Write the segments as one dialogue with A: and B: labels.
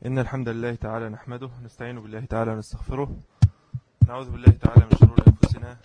A: إن الحمد لله تعالى نحمده نستعين بالله تعالى ونستغفره. نعوذ بالله تعالى من شرور أنفسنا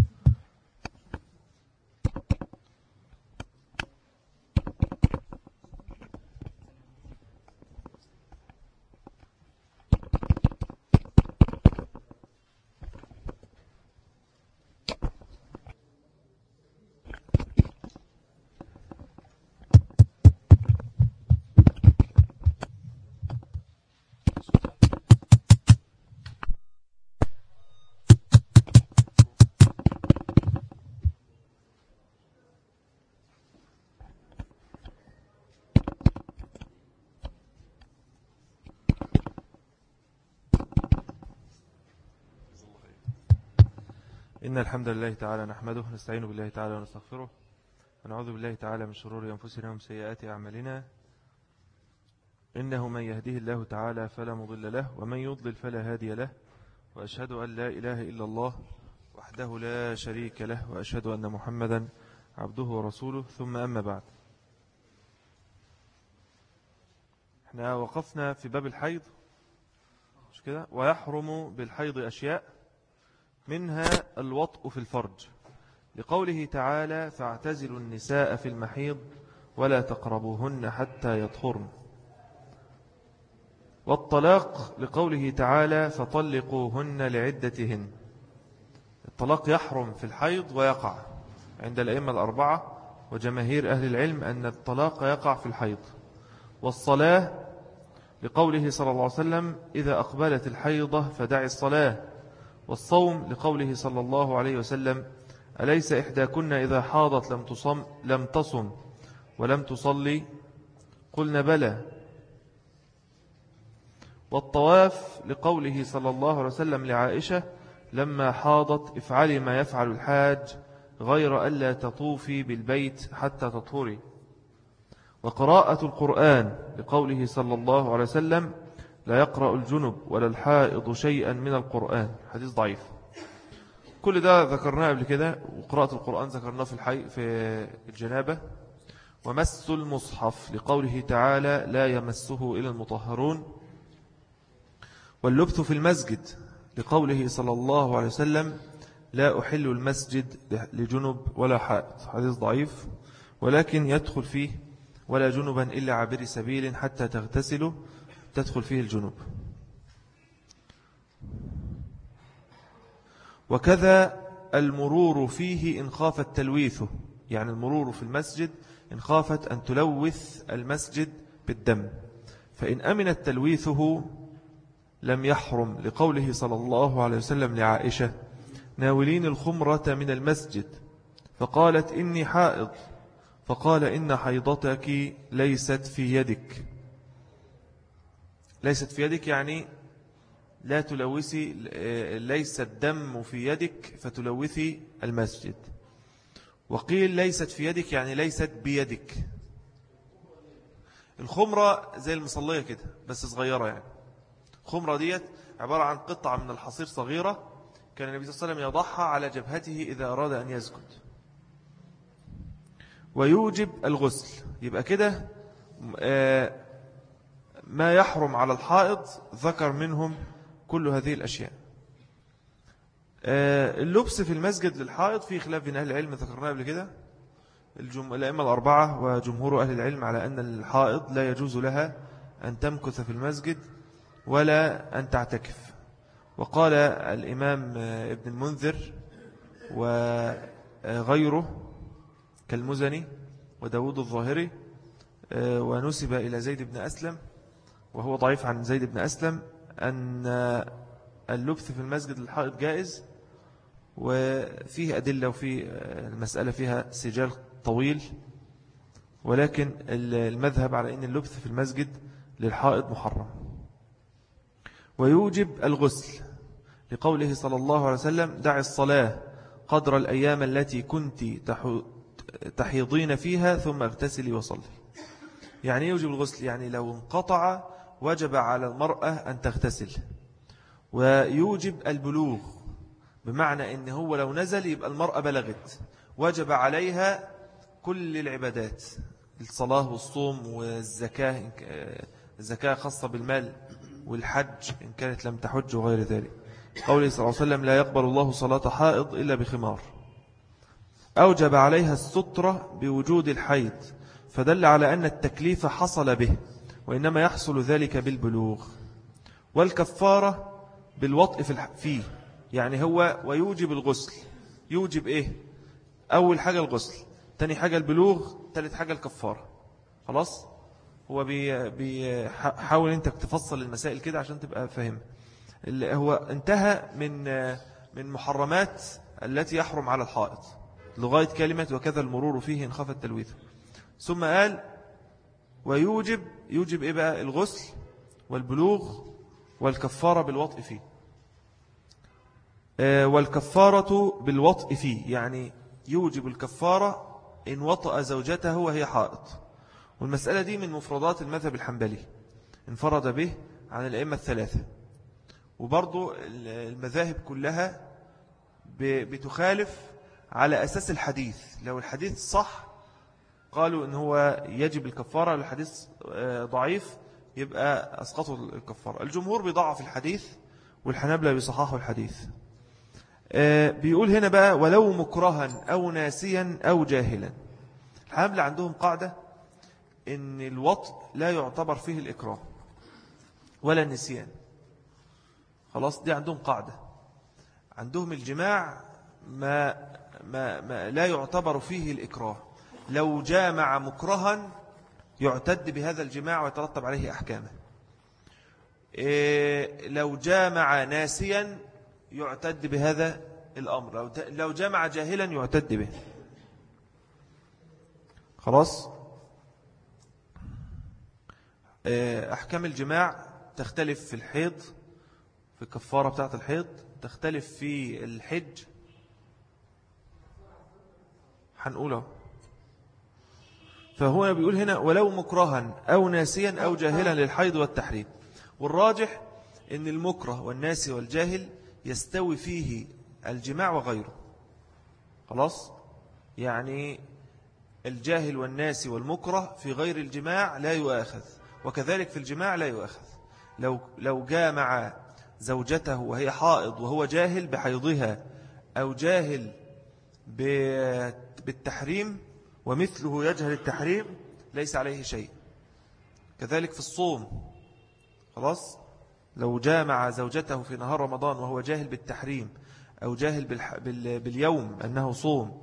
A: إن الحمد لله تعالى نحمده نستعين بالله تعالى ونستغفره. ونعوذ بالله تعالى من شرور أنفسنا ومن سيئات أعمالنا. إنه من يهديه الله تعالى فلا مضل له ومن يضلل فلا هادي له. وأشهد أن لا إله إلا الله وحده لا شريك له وأشهد أن محمدا عبده ورسوله. ثم أما بعد، احنا وقفنا في باب الحيض مش كده؟ ويحرم بالحيض أشياء منها الوطء في الفرج، لقوله تعالى فاعتزلوا النساء في المحيض ولا تقربوهن حتى يطهرن. والطلاق لقوله تعالى فطلقوهن لعدتهن. الطلاق يحرم في الحيض ويقع عند الأئمة الأربعة وجماهير أهل العلم أن الطلاق يقع في الحيض. والصلاة لقوله صلى الله عليه وسلم إذا أقبلت الحيضة فدعي الصلاة. والصوم لقوله صلى الله عليه وسلم أليس إحداكن إذا حاضت لم تصم ولم تصلي؟ قلنا بلى. والطواف لقوله صلى الله عليه وسلم لعائشة لما حاضت افعلي ما يفعل الحاج غير ألا تطوفي بالبيت حتى تطهري. وقراءة القرآن لقوله صلى الله عليه وسلم لا يقرأ الجنب ولا الحائض شيئا من القرآن، حديث ضعيف. كل ده ذكرناه قبل كده. وقراءة القرآن ذكرناه في الجنابة. ومس المصحف لقوله تعالى لا يمسه إلا المطهرون. واللبث في المسجد لقوله صلى الله عليه وسلم لا أحل المسجد لجنب ولا حائض، حديث ضعيف، ولكن يدخل فيه ولا جنبا إلا عبر سبيل حتى تغتسلوا تدخل فيه الجنوب. وكذا المرور فيه إن خافت تلويثه، يعني المرور في المسجد إن خافت أن تلوث المسجد بالدم، فإن أمنت تلويثه لم يحرم، لقوله صلى الله عليه وسلم لعائشة ناولين الخمرة من المسجد فقالت إني حائض، فقال إن حيضتك ليست في يدك. ليست في يدك يعني لا تلوثي، ليس الدم في يدك فتلوثي المسجد. وقيل ليست في يدك يعني ليست بيدك. الخمرة زي المصلية كده بس صغيرة، يعني الخمرة ديت عبارة عن قطعة من الحصير صغيرة كان النبي صلى الله عليه وسلم يضعها على جبهته إذا أراد أن يسجد. ويوجب الغسل، يبقى كده ما يحرم على الحائض ذكر منهم كل هذه الأشياء. اللبس في المسجد للحائض في خلاف بين أهل العلم ذكرناه قبل كده. الأئمة الأربعة وجمهور أهل العلم على أن الحائض لا يجوز لها أن تمكث في المسجد ولا أن تعتكف. وقال الإمام ابن المنذر وغيره كالمزني وداود الظاهري، ونسب إلى زيد بن أسلم وهو ضعيف عن زيد بن أسلم، أن اللبث في المسجد للحائض جائز. وفيه أدلة وفي المسألة فيها سجال طويل، ولكن المذهب على أن اللبث في المسجد للحائض محرم. ويوجب الغسل لقوله صلى الله عليه وسلم دع الصلاة قدر الأيام التي كنت تحيضين فيها ثم اغتسلي وصلي. يعني يوجب الغسل يعني لو انقطع وجب على المرأة أن تغتسل. ويوجب البلوغ بمعنى أنه هو لو نزل يبقى المرأة بلغت، وجب عليها كل العبادات، الصلاة والصوم والزكاة الزكاة خاصة بالمال، والحج إن كانت لم تحج وغير ذلك. قوله صلى الله عليه وسلم لا يقبل الله صلاة حائض إلا بخمار. أوجب عليها السترة بوجود الحيض، فدل على أن التكليف حصل به، وإنما يحصل ذلك بالبلوغ. والكفارة بالوطء فيه، يعني هو ويوجب الغسل. يوجب إيه؟ أول حاجة الغسل، تاني حاجة البلوغ، تالت حاجة الكفارة. خلاص؟ هو بيحاول أنت تفصل المسائل كده عشان تبقى فاهم. هو انتهى من محرمات التي يحرم على الحائط لغاية كلمة وكذا المرور فيه إن خاف التلويث. ثم قال يوجب إيه بقى؟ الغسل والبلوغ والكفارة بالوطء فيه. والكفارة بالوطء فيه يعني يوجب الكفارة إن وطأ زوجته وهي حائط. والمسألة دي من مفردات المذهب الحنبلي، انفرد به عن الأئمة الثلاثة. وبرضو المذاهب كلها بتخالف على أساس الحديث. لو الحديث صح قالوا إن هو يجب الكفارة، لو الحديث ضعيف يبقى أسقطوا الكفارة. الجمهور بيضعف الحديث والحنابلة بيصححوا الحديث. بيقول هنا بقى ولو مكرها أو ناسيا أو جاهلا. الحنابلة عندهم قاعدة إن الوطء لا يعتبر فيه الإكراه ولا النسيان. خلاص، دي عندهم قاعدة. عندهم الجماع ما لا يعتبر فيه الإكراه. لو جامع مكرها يعتد بهذا الجماع ويترتب عليه أحكامه. لو جامع ناسيا يعتد بهذا الأمر. لو جامع جاهلا يعتد به. خلاص. أحكام الجماع تختلف في الحيض، في الكفارة بتاعة الحيض، تختلف في الحج. هنقوله. فهو بيقول هنا ولو مكرها أو ناسيا أو جاهلا للحيض والتحريم. والراجح أن المكره والناسي والجاهل يستوي فيه الجماع وغيره. خلاص، يعني الجاهل والناسي والمكره في غير الجماع لا يؤاخذ، وكذلك في الجماع لا يؤاخذ. لو جامع زوجته وهي حائض وهو جاهل بحيضها أو جاهل بالتحريم ومثله يجهل التحريم ليس عليه شيء. كذلك في الصوم. خلاص، لو جامع زوجته في نهار رمضان وهو جاهل بالتحريم أو جاهل باليوم أنه صوم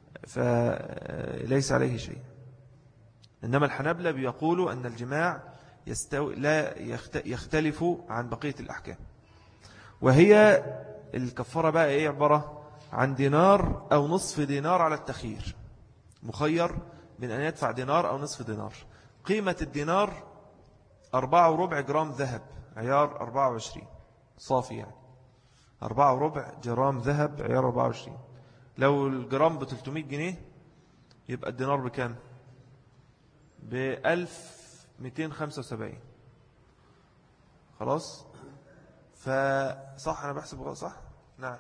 A: فليس عليه شيء. إنما الحنابلة بيقولوا أن الجماع لا يختلف عن بقية الأحكام. وهي الكفارة بقى إيه؟ عبارة عن دينار أو نصف دينار على التخيير. مخير من أن يدفع دينار أو نصف دينار. قيمة الدينار 4.25 جرام ذهب عيار 24 صافي، يعني 4.25 جرام ذهب عيار 24. لو الجرام ب300 جنيه يبقى الدينار بكام؟ ب1275. خلاص، فصح أنا بحسب صح؟ نعم.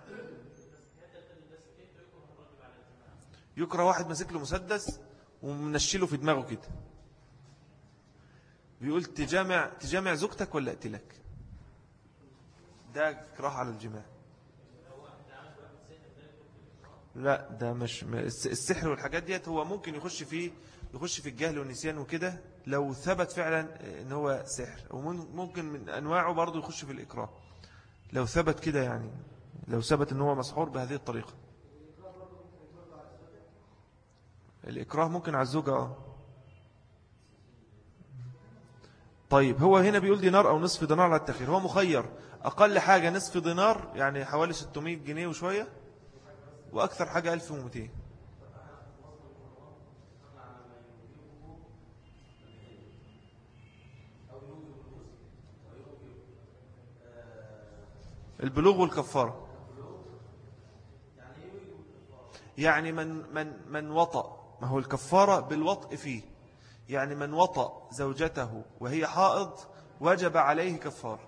A: يكره واحد مسك له مسدس ومنشله في دماغه كده، بيقول تجامع زوجتك ولا اقتلك. ده كراهة على الجماع. لا، ده مش السحر والحاجات ديت. هو ممكن يخش في الجهل والنسيان وكده لو ثبت فعلا ان هو سحر، وممكن من انواعه برضو يخش في الإكراه لو ثبت كده، يعني لو ثبت ان هو مسحور بهذه الطريقة. الإكراه ممكن على الزوجة. طيب، هو هنا بيقول دينار أو نصف دينار على التخير. هو مخير، أقل حاجة نصف دينار يعني حوالي 600 جنيه وشوية، وأكثر حاجة 1200. البلوغ والكفارة يعني من وطأ. ما هو الكفارة بالوطء فيه، يعني من وطأ زوجته وهي حائض وجب عليه كفارة.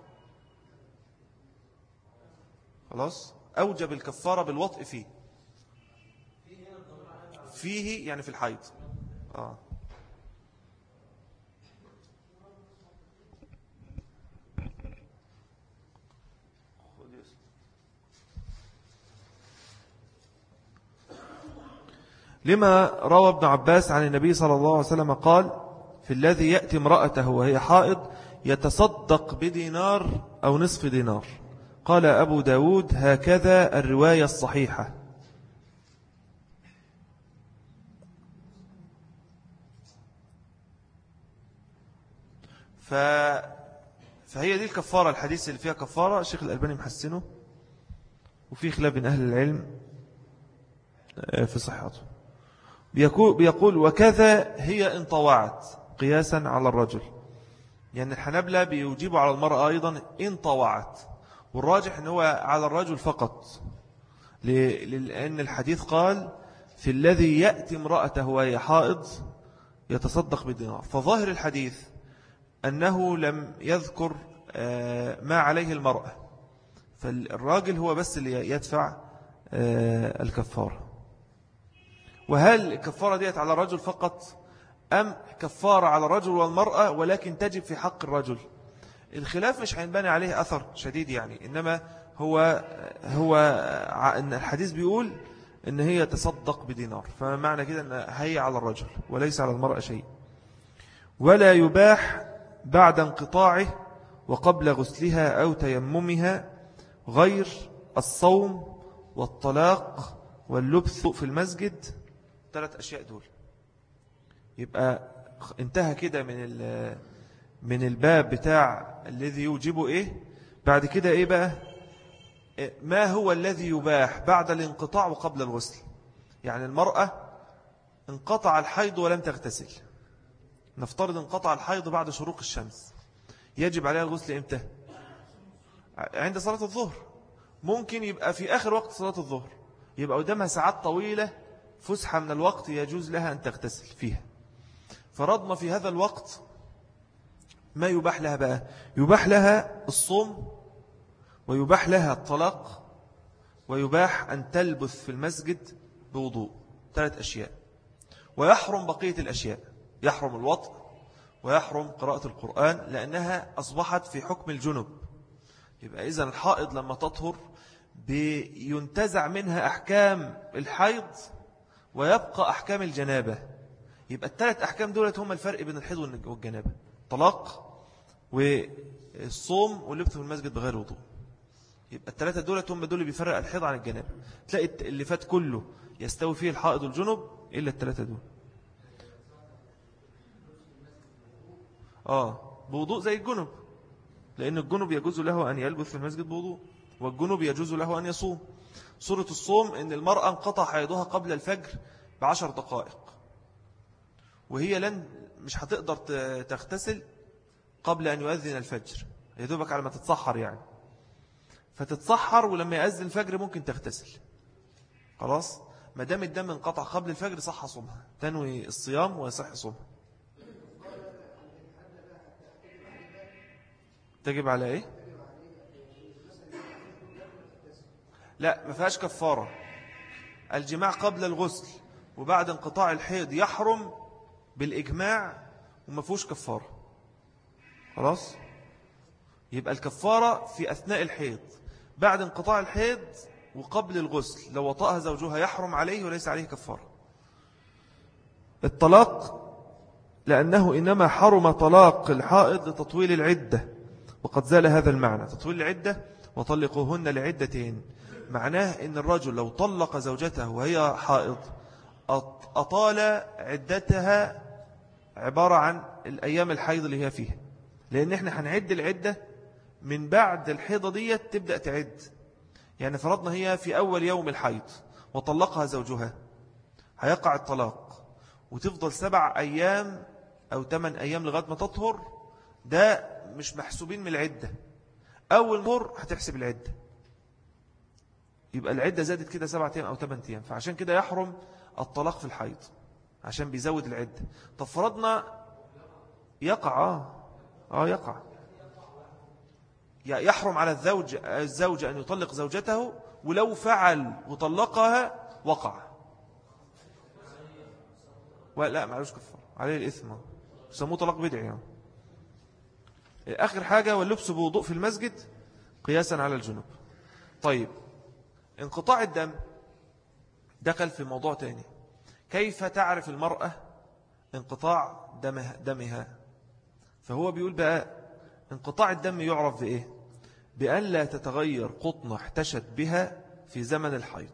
A: خلاص، أوجب الكفارة بالوطء فيه يعني في الحيض. لما روى ابن عباس عن النبي صلى الله عليه وسلم قال في الذي يأتي امرأته وهي حائض يتصدق بدينار أو نصف دينار. قال أبو داود هكذا الرواية الصحيحة. فهي دي الكفارة، الحديث اللي فيها كفارة الشيخ الألباني محسنه، وفي خلاف بين أهل العلم في صحته. بيقول وكذا هي إن طوعت، قياسا على الرجل. يعني الحنبلة بيوجبوا على المرأة أيضا إن طوعت، والراجح أنه على الرجل فقط، لأن الحديث قال في الذي يأتي امرأته وهي حائض يتصدق بالدينار. فظاهر الحديث أنه لم يذكر ما عليه المرأة، فالراجل هو بس اللي يدفع الكفارة. وهل الكفارة ديت على الرجل فقط أم كفارة على الرجل والمرأة ولكن تجب في حق الرجل؟ الخلاف مش هينبني عليه أثر شديد يعني، إنما هو أن الحديث بيقول إن هي تصدق بدينار، فمعنى كده أن هي على الرجل وليس على المرأة شيء. ولا يباح بعد انقطاعه وقبل غسلها أو تيممها غير الصوم والطلاق واللبث في المسجد. 3 أشياء دول. يبقى انتهى كده من الباب بتاع الذي يوجب إيه. بعد كده إيه بقى؟ ما هو الذي يباح بعد الانقطاع وقبل الغسل؟ يعني المرأة انقطع الحيض ولم تغتسل، نفترض انقطع الحيض بعد شروق الشمس، يجب عليها الغسل إمتى؟ عند صلاة الظهر. ممكن يبقى في آخر وقت صلاة الظهر، يبقى قدامها ساعات طويلة فسحة من الوقت يجوز لها أن تغتسل فيها. فرضنا في هذا الوقت ما يباح لها بقى؟ يباح لها الصوم، ويباح لها الطلاق، ويباح أن تلبث في المسجد بوضوء. 3 أشياء. ويحرم بقية الأشياء، يحرم الوطء ويحرم قراءة القرآن لأنها أصبحت في حكم الجنب. يبقى إذن الحائض لما تطهر بينتزع منها أحكام الحيض ويبقى أحكام الجنابة. يبقى ال3 أحكام دولت هم الفرق بين الحيض والجنابة: طلاق والصوم واللبث في المسجد بغير وضوء. يبقى ال3 دولت هم دول اللي بيفرق الحيض عن الجنابة. تلاقي اللي فات كله يستوي فيه الحائض والجنب إلا ال3 دول. بوضوء زي الجنب، لأن الجنب يجوز له أن يلبث في المسجد بوضوء، والجنب يجوز له أن يصوم. سورة الصوم إن المرأة انقطع حيضها قبل الفجر ب10 دقائق، وهي مش هتقدر تغتسل قبل أن يؤذن الفجر، يدوبك على ما تتصحر يعني، فتتصحر ولما يأذن الفجر ممكن تغتسل. خلاص، ما دام الدم انقطع قبل الفجر صح صومها، تنوي الصيام ويصح صومها. تجب على ايه؟ لا، ما فيهاش كفارة. الجماع قبل الغسل وبعد انقطاع الحيض يحرم بالإجماع وما فيهوش كفارة. خلاص، يبقى الكفارة في أثناء الحيض، بعد انقطاع الحيض وقبل الغسل لو وطأها زوجها يحرم عليه وليس عليه كفارة. الطلاق لأنه إنما حرم طلاق الحائض لتطويل العدة، وقد زال هذا المعنى. تطويل العدة وطلقوهن لعدتهن، معناه إن الرجل لو طلق زوجته وهي حائض أطال عدتها عبارة عن الأيام الحيض اللي هي فيها، لأن احنا هنعد العدة من بعد الحيضة دي تبدأ تعد. يعني فرضنا هي في أول يوم الحيض وطلقها زوجها، هيقع الطلاق وتفضل 7 أيام أو 8 أيام لغاية ما تطهر. ده مش محسوبين من العدة، أول مر هتحسب العدة، يبقى العدة زادت كده 7 أيام أو 8 أيام. فعشان كده يحرم الطلاق في الحيض عشان بيزود العدة. طب فرضنا يقع يقع، يحرم على الزوج أن يطلق زوجته، ولو فعل وطلقها وقع ولا معلوش كفار عليه الإثم، يسموه طلاق بدعي يعني. آخر حاجة واللبس بوضوء في المسجد قياسا على الجنوب. طيب، انقطاع الدم دخل في موضوع تاني. كيف تعرف المرأة انقطاع دمها؟ فهو بيقول بقى انقطاع الدم يعرف بإيه؟ بأن لا تتغير قطنة احتشت بها في زمن الحيض.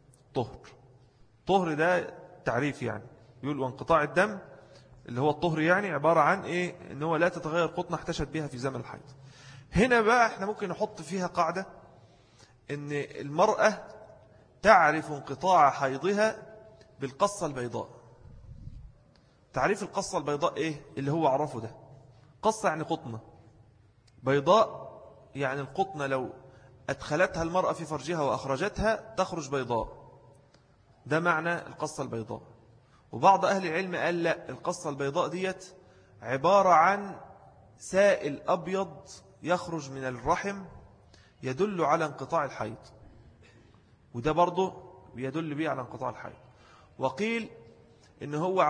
A: طهر ده تعريف يعني، يقول وانقطاع الدم اللي هو الطهر يعني عبارة عن إيه؟ إن هو لا تتغير قطنة احتشت بها في زمن الحيض. هنا بقى احنا ممكن نحط فيها قاعدة إن المرأة تعرف انقطاع حيضها بالقصة البيضاء. تعريف القصة البيضاء إيه؟ اللي هو عرفه ده، قصة يعني قطنة، بيضاء يعني القطنة لو أدخلتها المرأة في فرجها وأخرجتها تخرج بيضاء، ده معنى القصة البيضاء. وبعض أهل العلم قال لا، القصة البيضاء ديت عبارة عن سائل أبيض يخرج من الرحم يدل على انقطاع الحيض، وده برضه يدل به على انقطاع الحيض. وقيل إن هو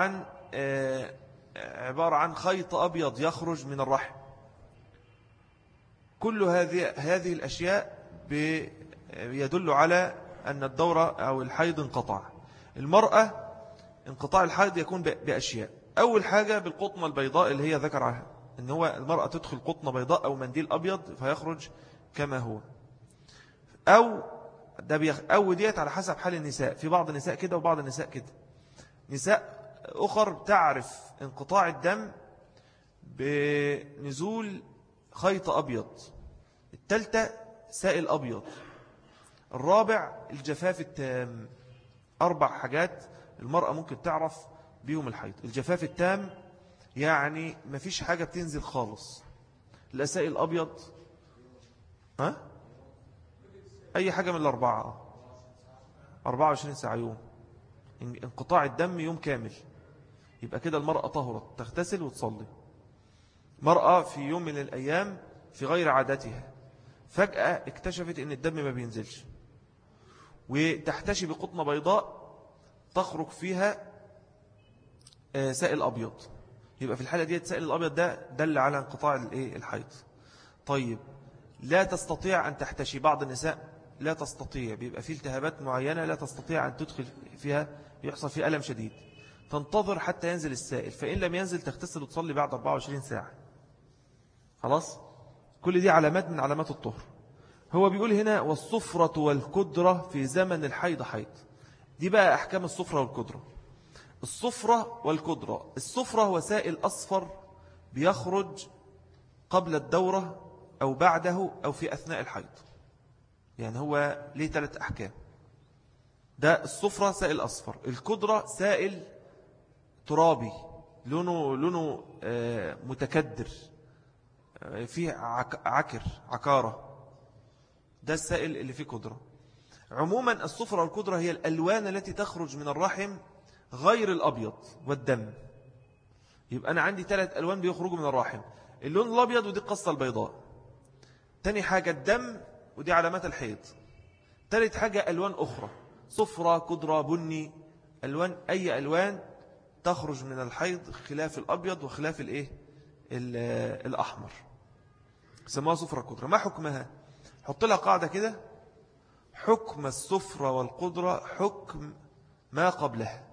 A: عبارة عن خيط أبيض يخرج من الرحم. كل هذه الأشياء يدل على أن الدورة أو الحيض انقطع. المرأة انقطاع الحيض يكون بأشياء. أول حاجة بالقطنة البيضاء اللي هي ذكر عنها، إن هو المرأة تدخل قطنة بيضاء أو منديل أبيض فيخرج كما هو، أو ديت على حسب حال النساء. في بعض النساء كده وبعض النساء كده. نساء أخر تعرف انقطاع الدم بنزول خيط أبيض. الثالثة سائل أبيض. الرابع الجفاف التام. 4 حاجات المرأة ممكن تعرف بيهم الحيض. الجفاف التام يعني مفيش حاجة بتنزل خالص، لا سائل أبيض، أي حاجة من 24 ساعة يوم، انقطاع الدم يوم كامل، يبقى كده المرأة طهرت، تغتسل وتصلي. مرأة في يوم من الأيام في غير عادتها فجأة اكتشفت ان الدم ما بينزلش، وتحتشي بقطنة بيضاء تخرج فيها سائل أبيض، يبقى في الحالة دي سائل الأبيض ده دل على انقطاع الحيض. طيب لا تستطيع أن تحتشي. بعض النساء لا تستطيع، بيبقى فيه التهابات معينة لا تستطيع أن تدخل فيها، يحصل فيه ألم شديد، تنتظر حتى ينزل السائل، فإن لم ينزل تغتسل وتصلي بعد 24 ساعة. خلاص، كل دي علامات من علامات الطهر. هو بيقول هنا والصفرة والكدرة في زمن الحيض حيض. دي بقى أحكام الصفرة والكدرة. الصفرة والكدرة، الصفرة هو سائل أصفر بيخرج قبل الدورة أو بعده أو في أثناء الحيض، يعني هو ليه 3 أحكام. ده الصفرة سائل أصفر. الكدرة سائل ترابي لونه متكدر، فيه عكارة، ده السائل اللي فيه كدرة. عموما الصفرة والكدرة هي الألوان التي تخرج من الرحم غير الأبيض والدم. يبقى أنا عندي 3 ألوان بيخرجوا من الرحم، اللون الأبيض ودي القصة البيضاء. تاني حاجة الدم ودي علامات الحيض. تالت حاجة ألوان أخرى، صفرة كدرة بني، ألوان، أي ألوان تخرج من الحيض خلاف الأبيض وخلاف الأحمر، سموها صفرة كدرة. ما حكمها؟ حط لها قاعدة كده: حكم الصفرة والقدرة حكم ما قبلها.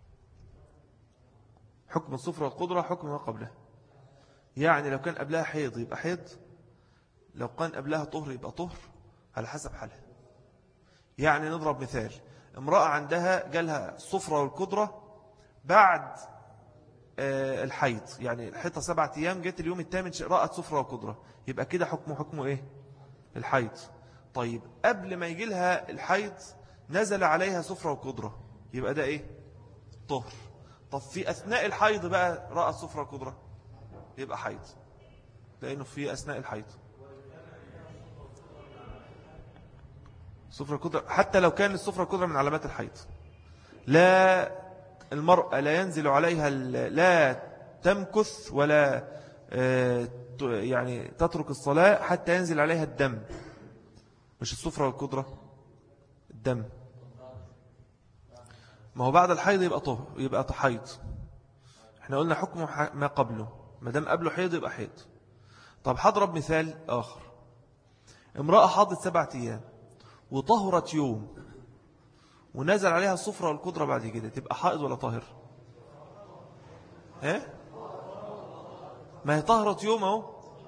A: حكم الصفرة والقدرة حكم ما قبلها، يعني لو كان قبلها حيض يبقى حيض، لو كان قبلها طهر يبقى طهر، على حسب حالها. يعني نضرب مثال: امرأة عندها جالها الصفرة والقدرة بعد الحيض، يعني الحيضة 7 أيام، جت اليوم الثامن رأت صفرة وقدرة، يبقى كده حكمه إيه؟ الحيض. طيب قبل ما يجي لها الحيض نزل عليها صفرة وقدرة، يبقى ده إيه؟ طهر. طب في أثناء الحيض بقى رأت صفرة وقدرة، يبقى حيض، لأنه في أثناء الحيض. صفرة وقدرة حتى لو كان الصفرة وقدرة من علامات الحيض، لا، المرأة لا ينزل عليها، لا تمكث ولا يعني تترك الصلاة حتى ينزل عليها الدم. مش الصفرة والقدرة، الدم. ما هو بعد الحيض يبقى طهر، يبقى حيض. احنا قلنا حكمه ما قبله، ما دام قبله حيض يبقى حيض. طب هضرب مثال آخر: امرأة حاضت 7 أيام وطهرت يوم، ونزل عليها الصفرة والقدرة بعد كده، تبقى حائض ولا طاهر؟ ما هي طهرت يوم اهو.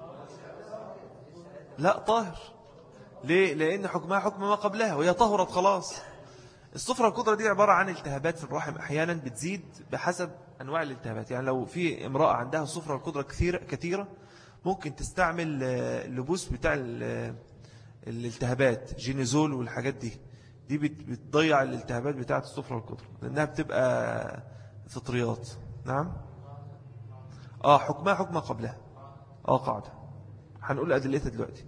A: لا طاهر. ليه؟ لأن حكمها حكم ما قبلها وهي طهرت خلاص. الصفرة والقدرة دي عبارة عن التهابات في الرحم، أحيانا بتزيد بحسب أنواع الالتهابات. يعني لو في امرأة عندها الصفرة والقدرة كثيرة ممكن تستعمل اللبوس بتاع الالتهابات، جينيزول والحاجات دي بتضيع الالتهابات بتاعة الصفرة والقدرة لأنها بتبقى فطريات. نعم. حكمها حكمها قبلها. قاعدة هنقول أدلتها دلوقتي.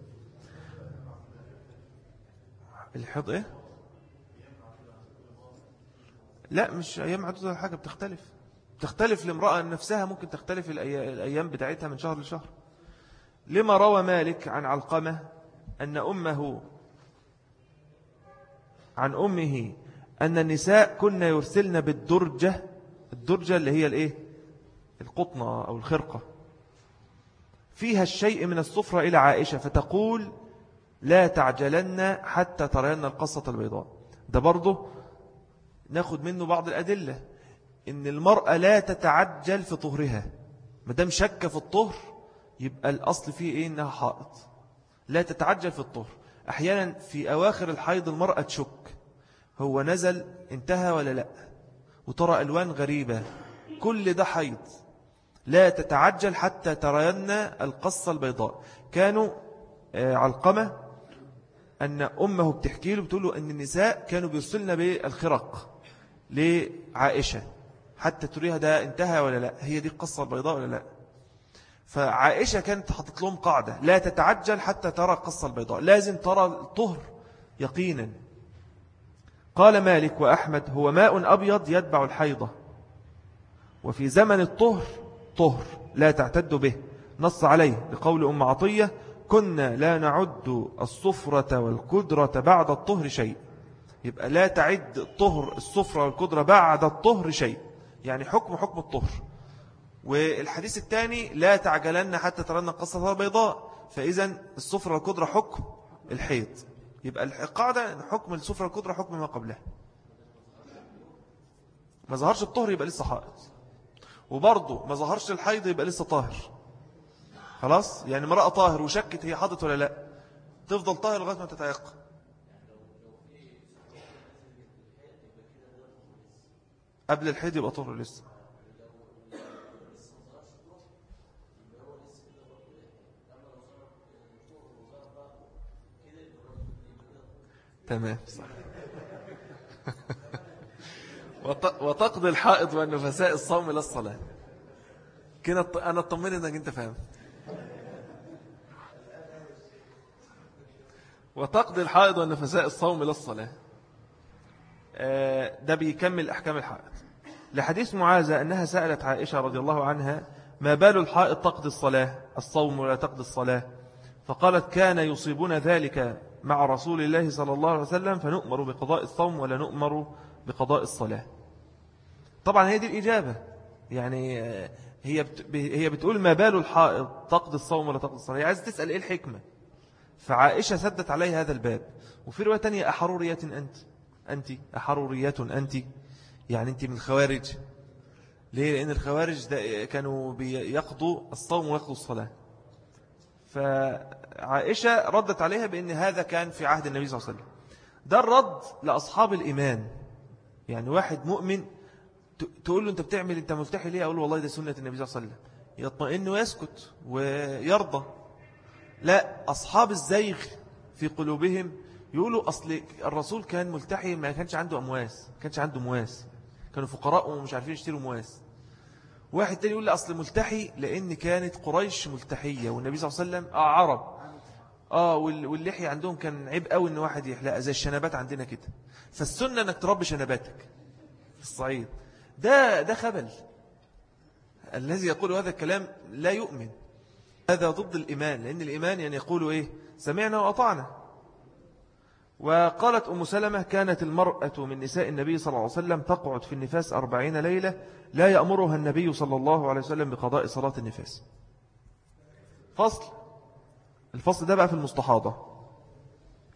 A: الحيض لا مش أيام معدودة حاجة، بتختلف لامرأة نفسها، ممكن تختلف الأيام بتاعتها من شهر لشهر. لما روى مالك عن علقمة أن عن أمه أن النساء كن يرسلن بالدرجة، الدرجة اللي هي القطنة أو الخرقة، فيها الشيء من الصفرة إلى عائشة فتقول لا تعجلن حتى ترين القصة البيضاء. ده برضه ناخد منه بعض الأدلة إن المرأة لا تتعجل في طهرها، مدام شك في الطهر يبقى الأصل فيه إنها حائض. لا تتعجل في الطهر. أحيانا في أواخر الحيض المرأة تشك هو نزل انتهى ولا لا، وترى ألوان غريبة، كل ده حيض. لا تتعجل حتى ترين القصة البيضاء. كانوا علقمة أن أمه بتحكي له بتقول له أن النساء كانوا بيرسلن بالخرق لعائشة حتى تريها ده انتهى ولا لا، هي دي القصة البيضاء ولا لا. فعائشة كانت حطت لهم قاعدة لا تتعجل حتى ترى القصة البيضاء، لازم ترى الطهر يقينا. قال مالك وأحمد هو ماء أبيض يتبع الحيضة، وفي زمن الطهر طهر لا تعتد به، نص عليه لقول أم عطية كنا لا نعد الصفرة والقدرة بعد الطهر شيء. يبقى لا تعد الطهر الصفرة والقدرة بعد الطهر شيء، يعني حكم الطهر. والحديث الثاني لا تعجلن حتى ترن القصة البيضاء، فإذا الصفرة والقدرة حكم الحيض. يبقى القاعدة حكم الصفرة والقدرة حكم ما قبلها. ما ظهرش الطهر يبقى لسه حائض، وبرضه ما ظهرش الحيض يبقى لسه طاهر. خلاص، يعني امرأة طاهر وشكت هي حاضت ولا لا، تفضل طاهر لغاية ما تتيقن. قبل الحيض يبقى طهر لسه. تمام صح. وتقضي الحائض والنفساء الصوم لا الصلاة. كده أنا اطمن إنك أنت فاهم. وتقضي الحائض والنفساء الصوم لا الصلاة. ده بيكمل أحكام الحائض. لحديث معاذة أنها سألت عائشة رضي الله عنها ما بال الحائض تقضي الصوم ولا تقضي الصلاة، فقالت كان يصيبنا ذلك مع رسول الله صلى الله عليه وسلم فنؤمر بقضاء الصوم ولا نؤمر بقضاء الصلاة. طبعا هي دي الإجابة، يعني هي بتقول ما بال الحائض تقضي الصوم ولا تقضي الصلاة، هي عايزة تسأل إيه الحكمة. فعائشة سدت عليها هذا الباب. وفي رواية تانية أحرورية أنت أحرورية أنت، يعني أنت من الخوارج. ليه؟ لأن الخوارج كانوا بيقضوا الصوم ويقضوا الصلاة. فعائشة ردت عليها بأن هذا كان في عهد النبي صلى الله عليه وسلم. ده الرد لأصحاب الإيمان. يعني واحد مؤمن تقول له أنت بتعمل أنت ملتحي ليه، أقول له والله ده سنة النبي صلى الله عليه وسلم، يطمئن ويسكت ويرضى. لا، أصحاب الزيغ في قلوبهم يقولوا أصل الرسول كان ملتحي ما كانش عنده أمواس، ما كانش عنده مواس، كانوا فقراء ومش عارفين يشتروا مواس. واحد تاني يقول لي أصل ملتحي لأن كانت قريش ملتحية والنبي صلى الله عليه وسلم عرب، واللحية عندهم كان عيب قوي ان واحد يحلقها زي الشنبات عندنا كده، فالسنة انك تربي شنباتك في الصعيد. ده خبل. الذي يقول هذا الكلام لا يؤمن، هذا ضد الإيمان، لأن الإيمان يعني يقول إيه سمعنا وأطعنا. وقالت أم سلمة كانت المرأة من نساء النبي صلى الله عليه وسلم تقعد في النفاس 40 ليلة لا يأمرها النبي صلى الله عليه وسلم بقضاء صلاة النفاس. الفصل ده بقى في المستحاضة.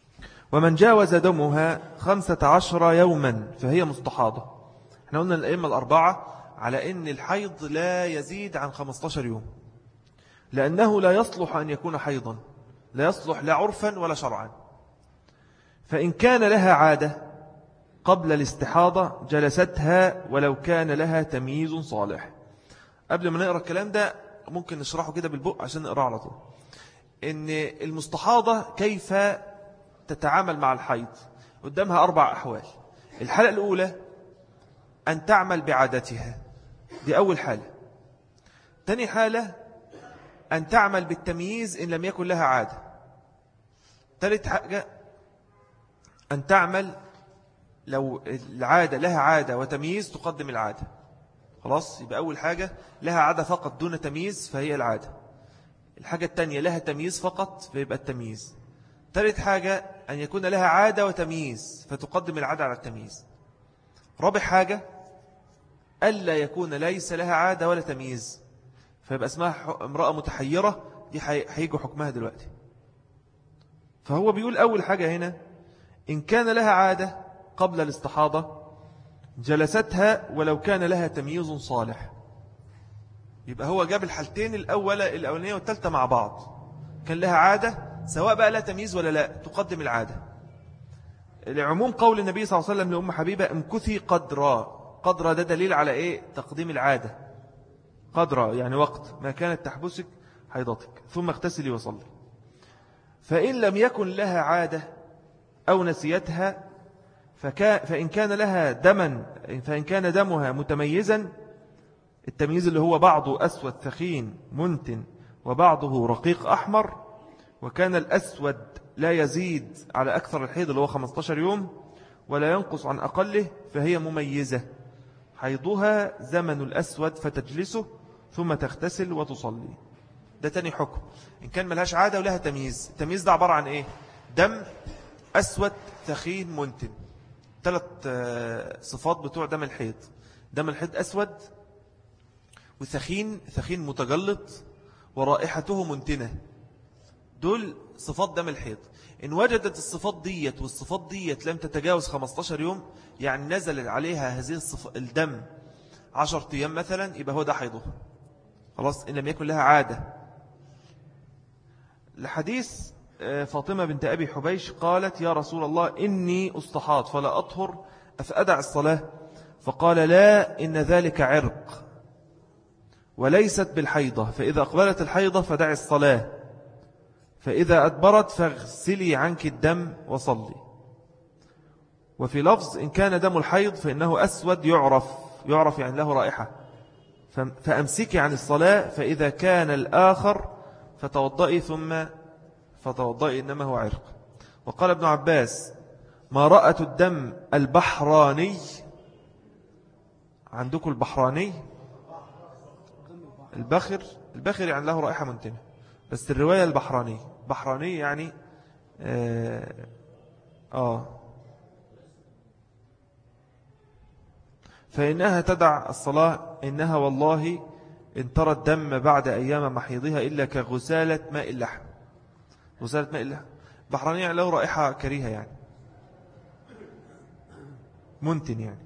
A: ومن جاوز دمها 15 يوما فهي مستحاضة. احنا قلنا الأئمة الأربعة على أن الحيض لا يزيد عن 15 يوم، لأنه لا يصلح أن يكون حيضا، لا يصلح لا عرفا ولا شرعا. فإن كان لها عادة قبل الاستحاضة جلستها ولو كان لها تمييز صالح. قبل ما نقرأ الكلام ده ممكن نشرحه كده بالبق عشان نقرأ على طول. إن المستحاضة كيف تتعامل مع الحيض؟ قدامها 4 أحوال. الحالة الأولى أن تعمل بعادتها، دي أول حالة. تاني حالة أن تعمل بالتمييز إن لم يكن لها عادة. ثالث حاجة أن تعمل لو العادة لها عادة وتمييز تقدم العادة. خلاص، يبقى أول حاجة لها عادة فقط دون تمييز فهي العادة. الحاجة الثانية لها تمييز فقط فيبقى التمييز. ثالث حاجة أن يكون لها عادة وتمييز فتقدم العادة على التمييز. رابع حاجة ألا يكون ليس لها عادة ولا تمييز فيبقى اسمها امرأة متحيرة، دي هيجوا حكمها دلوقتي. فهو بيقول أول حاجة هنا إن كان لها عادة قبل الاستحاضة جلستها ولو كان لها تمييز صالح. يبقى هو جاب الحالتين الأولانية والثالثة مع بعض. كان لها عادة سواء بقى لها تمييز ولا لا تقدم العادة. لعموم قول النبي صلى الله عليه وسلم لأم حبيبة امكثي قدرا ده دليل على إيه؟ تقديم العادة. قدرا يعني وقت ما كانت تحبسك حيضتك ثم اغتسلي وصلي. فإن لم يكن لها عادة أو نسيتها فإن كان دمها متميزا، التمييز اللي هو بعضه أسود ثخين منتن وبعضه رقيق أحمر، وكان الأسود لا يزيد على أكثر الحيض اللي هو 15 يوم ولا ينقص عن أقله فهي مميزة، حيضها زمن الأسود فتجلسه ثم تغتسل وتصلي. ده تاني حكم. إن كان ملهاش عادة ولها تمييز، التمييز ده عبارة عن إيه؟ دم أسود ثخين منتن. 3 صفات بتوع دم الحيض. دم الحيض أسود وثخين متجلط ورائحته منتنة. دول صفات دم الحيض. إن وجدت الصفات ديت والصفات ديت لم تتجاوز 15 يوم، يعني نزل عليها هذه الدم 10 أيام مثلا، يبقى هو ده حيضها. خلاص، إن لم يكن لها عادة. الحديث فاطمة بنت أبي حبيش قالت يا رسول الله إني أستحاض فلا أطهر أفأدع الصلاة؟ فقال لا، إن ذلك عرق وليست بالحيضة، فإذا أقبلت الحيضة فدع الصلاة، فإذا أدبرت فاغسلي عنك الدم وصلي. وفي لفظ إن كان دم الحيض فإنه أسود يعرف يعني له رائحة، فأمسكي عن الصلاة، فإذا كان الآخر فتوضئي إنما هو عرق. وقال ابن عباس ما رأت الدم البحراني. عندكم البحراني البخر يعني له رائحة منتنة، بس الرواية البحراني يعني فإنها تدع الصلاة، إنها والله إن ترى الدم بعد أيام محيضها إلا كغسالة ماء اللحم. غسالة ماء اللحم بحراني يعني له رائحة كريهة، يعني منتن. يعني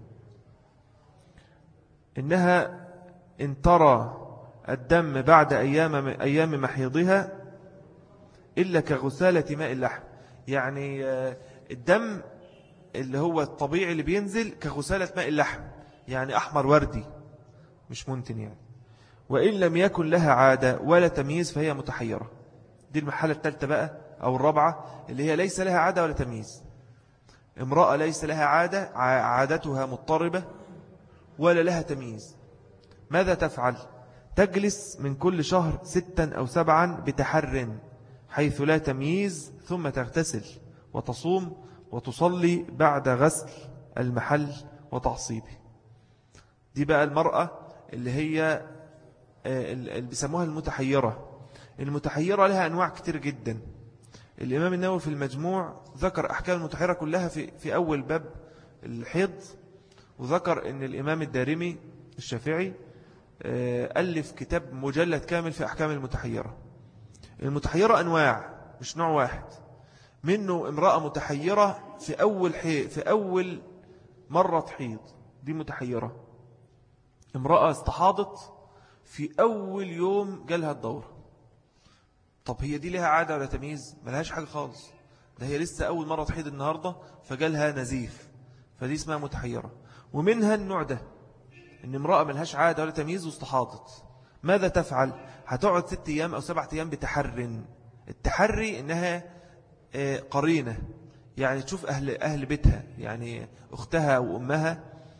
A: إنها إن ترى الدم بعد أيام محيضها إلا كغسالة ماء اللحم، يعني الدم اللي هو الطبيعي اللي بينزل كغسالة ماء اللحم، يعني أحمر وردي مش منتن يعني. وإن لم يكن لها عادة ولا تمييز فهي متحيرة. دي المحالة الثالثة بقى أو الرابعة اللي هي ليس لها عادة ولا تمييز. امرأة ليس لها عادة، عادتها مضطربة ولا لها تمييز. ماذا تفعل؟ تجلس من كل شهر 6 أو 7 بتحر حيث لا تمييز، ثم تغتسل وتصوم وتصلي بعد غسل المحل وتعصيبه. دي بقى المرأة اللي هي اللي بيسموها المتحيرة. المتحيرة لها أنواع كتير جدا. الإمام النووي في المجموع ذكر أحكام المتحيرة كلها في أول باب الحيض، وذكر أن الإمام الدارمي الشافعي ألف كتاب مجلد كامل في أحكام المتحيرة. المتحيرة أنواع مش نوع واحد. منه امرأة متحيرة في أول مرة حيض، دي متحيرة. امرأة استحاضت في أول يوم جالها الدورة. طب هي دي لها عادة ولا تمييز؟ ملهاش حاجة خالص، ده هي لسه أول مرة تحيض النهاردة فجالها نزيف، فدي اسمها متحيرة. ومنها النوع ده، إن امرأة ملهاش عادة ولا تمييز واستحاضت، ماذا تفعل؟ هتقعد 6 أيام أو 7 أيام بتحرٍ. التحري إنها قرينة، يعني تشوف أهل بيتها، يعني أختها وأمها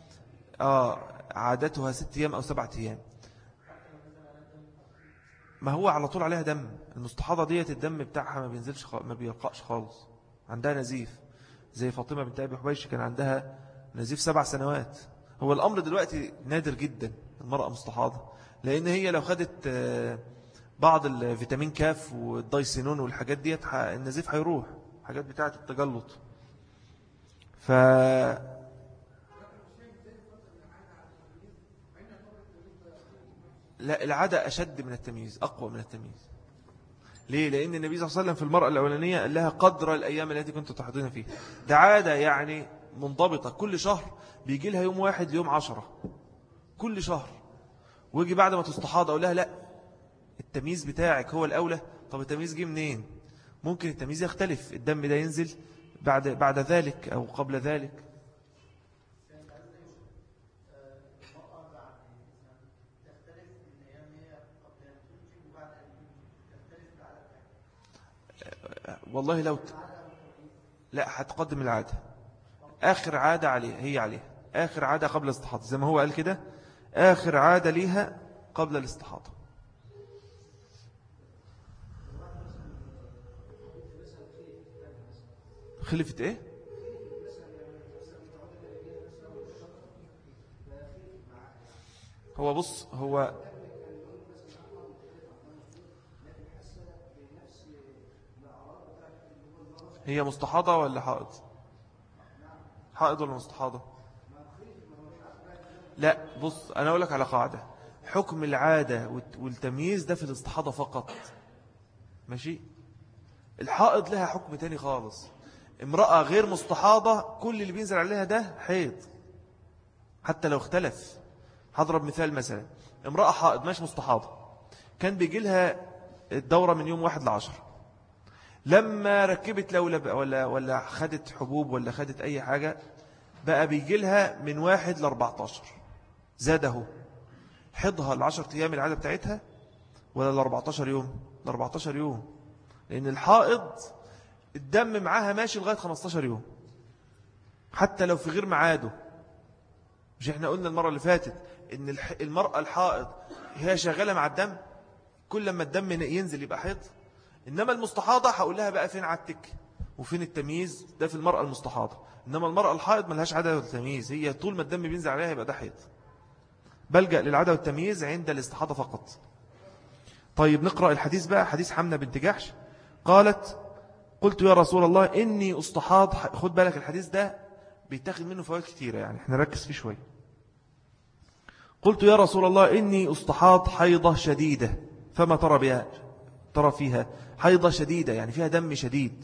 A: عادتها 6 أيام أو 7 أيام. ما هو على طول عليها دم. المستحاضة ديت الدم بتاعها ما بينزلش، ما بيرقعش خالص، عندها نزيف. زي فاطمة بنت أبي حبيش كان عندها نزيف 7 سنوات. هو الأمر دلوقتي نادر جدا المرأة مستحاضة، لأن هي لو خدت بعض الفيتامين كاف والدايسينون والحاجات ديت النزيف هيروح، حاجات بتاعة التجلط. لا، العادة أشد من التمييز، أقوى من التمييز. ليه؟ لأن النبي صلى الله عليه وسلم في المرأة الأولانية قال لها قدر الأيام التي كنت تحضين فيها. ده عادة يعني منضبطة، كل شهر بيجي لها يوم 1 ليوم 10 كل شهر. ويجي بعد ما تستحاض أقول لها لا، التمييز بتاعك هو الأولى. طب التمييز جه منين؟ ممكن التمييز يختلف، الدم ده ينزل بعد ذلك أو قبل ذلك. والله لا، هتقدم العادة. آخر عادة عليها آخر عادة قبل الاستحاضة، زي ما هو قال كده، آخر عادة ليها قبل الاستحاضة. خلفت ايه؟ هو بص، هي مستحاضة ولا حائض؟ حائض ولا مستحاضة؟ لا، بص أنا أقول لك على قاعدة. حكم العادة والتمييز ده في الاستحاضة فقط، ماشي؟ الحائض لها حكم تاني خالص. امرأة غير مستحاضة كل اللي بينزل عليها ده حيض، حتى لو اختلف. هضرب مثلا امرأة حائض مش مستحاضة، كان بيجي لها الدورة من يوم 1 ل10، لما ركبت لولب ولا خدت حبوب ولا خدت أي حاجة بقى بيجي لها من 1 ل14، زاده. حضها 10 أيام العادة بتاعتها ولا 14 يوم؟ 14 يوم، لأن الحائض الدم معاها ماشي لغاية 15 يوم حتى لو في غير معاده. مش احنا قلنا المرة اللي فاتت ان المرأة الحائض هي شغالة مع الدم، كل لما الدم ينزل يبقى حيض. إنما المستحاضة هقول لها بقى فين عادتك وفين التمييز، ده في المرأة المستحاضة. إنما المرأة الحائض ملهاش عادة والتمييز، هي طول ما الدم بينزل عليها يبقى ده حيض. بلجأ للعادة والتمييز عند الاستحاضة فقط. طيب نقرأ الحديث بقى، حديث حمنة بنت جحش. قالت قلت يا رسول الله إني أستحاض. خد بالك الحديث ده بيتاخد منه فوائد كتيرة، يعني احنا نركز فيه شوي. قلت يا رسول الله إني أستحاض حيضة شديدة فما ترى فيها حيضة شديدة، يعني فيها دم شديد.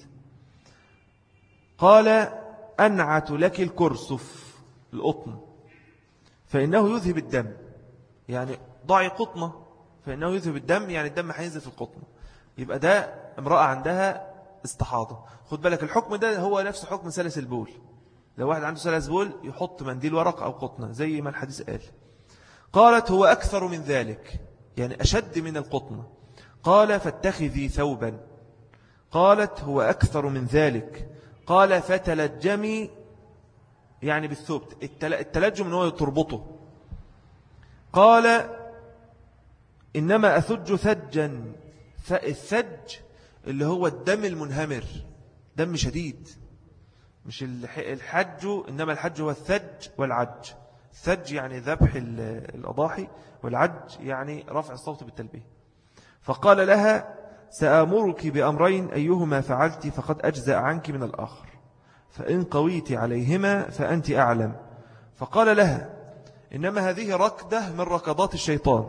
A: قال أنعت لك الكرسف، القطن، فإنه يذهب الدم. يعني ضعي قطنة فإنه يذهب الدم، يعني الدم هينزل في القطن. يبقى ده امرأة عندها استحاضة. خد بالك الحكم ده هو نفس حكم سلس البول. لو واحد عنده سلس بول يحط منديل ورق أو قطنة زي ما الحديث قال. قالت هو أكثر من ذلك، يعني أشد من القطنة. قال فاتخذي ثوبا. قالت هو أكثر من ذلك. قال فتلجمي، يعني بالثوب. التلجم هو تربطه. قال إنما أثج ثجا، فالثج اللي هو الدم المنهمر، دم شديد. مش الحج، إنما الحج هو الثج والعج. الثج يعني ذبح الأضاحي، والعج يعني رفع الصوت بالتلبية. فقال لها سآمرك بأمرين أيهما فعلت فقد أجزأ عنك من الآخر، فإن قويت عليهما فأنت أعلم. فقال لها إنما هذه ركضة من ركضات الشيطان،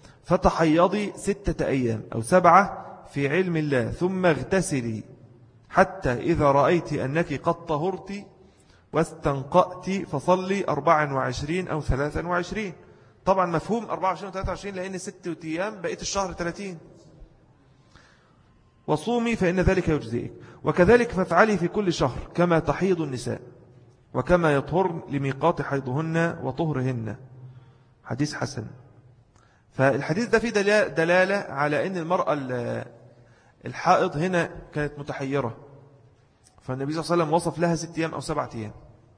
A: فتحيضي 6 أيام أو 7 في علم الله، ثم اغتسلي حتى إذا رأيت أنك قد طهرت واستنقأت فصلي 24 أو 23. طبعا مفهوم 24 و 23 لأن 6 أيام بقيت الشهر 30. وصومي فإن ذلك يجزئك، وكذلك فافعلي في كل شهر كما تحيض النساء وكما يطهر لميقات حيضهن وطهرهن. حديث حسن. فالحديث ده فيه دلالة على أن المرأة الحائض هنا كانت متحيرة، فالنبي صلى الله عليه وسلم وصف لها 6 أيام أو 7 أيام.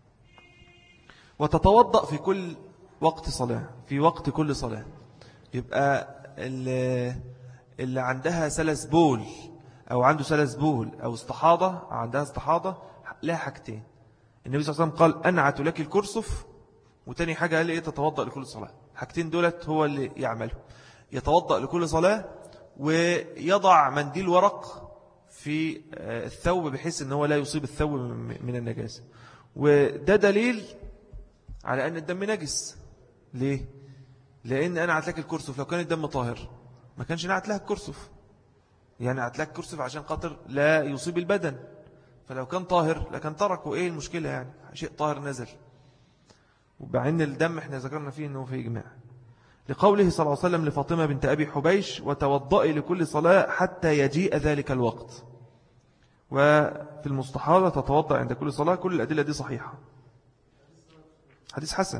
A: وتتوضأ في كل وقت صلاة، في وقت كل صلاة. يبقى اللي عندها سلس بول أو عنده سلس بول أو استحاضة، عندها استحاضة، لها حاجتين. النبي صلى الله عليه وسلم قال أنعت لك الكرسف، وتاني حاجة قال إيه؟ تتوضأ لكل صلاة. حاجتين دولت هو اللي يعمله، يتوضأ لكل صلاة ويضع منديل ورق في الثوب بحيث أنه لا يصيب الثوب من النجاسة. وده دليل على أن الدم نجس. ليه؟ لأن أنا عتلك الكرسف، لو كان الدم طاهر ما كانش نعت لها الكرسف، يعني عتلك الكرسف عشان خاطر لا يصيب البدن، فلو كان طاهر لكن تركوا. إيه المشكلة يعني؟ شيء طاهر نزل. وبعين الدم احنا ذكرنا فيه أنه في إجماع، لقوله صلى الله عليه وسلم لفاطمة بنت أبي حبيش وتوضئي لكل صلاة حتى يجيء ذلك الوقت. وفي المستحاضة تتوضأ عند كل صلاة. كل الأدلة دي صحيحة. حديث حسن.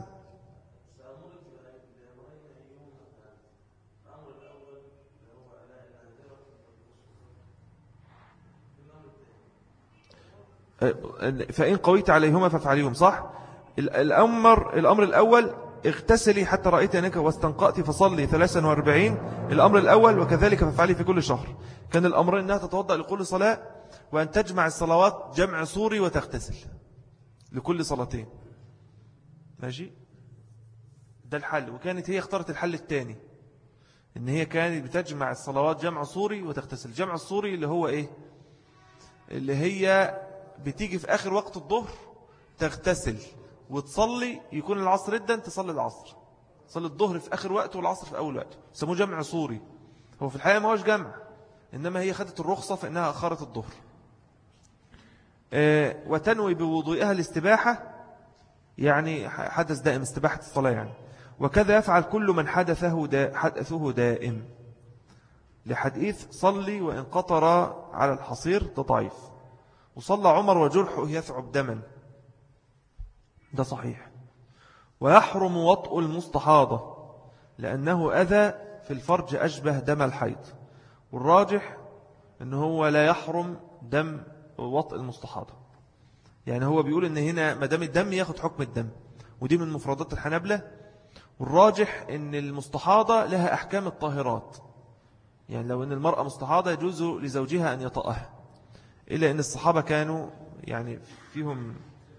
A: فإن قويت عليهما فافعليهم. صح. الأمر الأول اغتسلي حتى رأيت أنك واستنقأت فصلي 43. الأمر الأول. وكذلك فافعلي في كل شهر. كان الأمر أنها تتوضأ لكل صلاة، وأن تجمع الصلوات جمع صوري وتغتسل لكل صلاتين. ماشي، ده الحل. وكانت هي اختارت الحل الثاني، ان هي كانت بتجمع الصلوات جمع صوري وتغتسل. جمع الصوري اللي هو ايه؟ اللي هي بتيجي في اخر وقت الظهر تغتسل وتصلي، يكون العصر جدا تصلي العصر، تصلي الظهر في اخر وقت والعصر في اول وقت. يسموه جمع صوري. هو في الحقيقة ما هوش جمع، انما هي خدت الرخصة فانها اخرت الظهر. وتنوي بوضوئها الاستباحة، يعني حدث دائم، استباحة الصلاة يعني. وكذا يفعل كل من حدثه دائم، لحديث صلي وإن قطر على الحصير، ده ضعيف. وصلى عمر وجرحه يثعب دما، ده صحيح. ويحرم وطء المستحاضة لأنه أذى في الفرج أشبه دم الحيض. والراجح أنه هو لا يحرم دم وطء المستحاضة، يعني هو بيقول ان هنا مدام الدم ياخد حكم الدم، ودي من مفردات الحنابلة. والراجح ان المستحاضة لها احكام الطاهرات، يعني لو ان المرأة مستحاضة يجوز لزوجها ان يطأها، الا ان الصحابة كانوا يعني فيهم.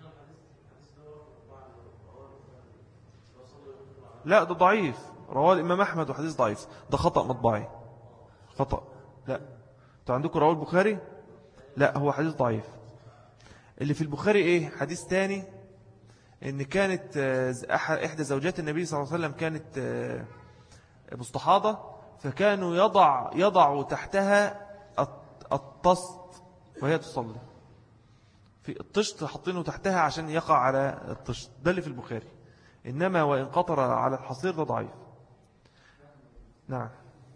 A: لا ده ضعيف، رواه الامام احمد وحديث ضعيف، ده خطأ مطبعي، خطأ. لا انتوا عندكم رواه البخاري، لا هو حديث ضعيف. اللي في البخاري ايه؟ حديث تاني، ان كانت احدى زوجات النبي صلى الله عليه وسلم كانت مستحاضة، فكانوا يضع تحتها الطست وهي تصلي، في الطشت حاطينه تحتها عشان يقع على الطشت. ده اللي في البخاري. انما وان قطر على الحصير ده ضعيف. نعم.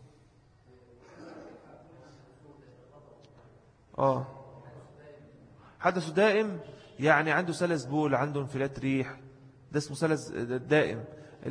A: حدث دائم يعني عنده سلس بول، عنده انفلات ريح، ده اسمه سلس دائم.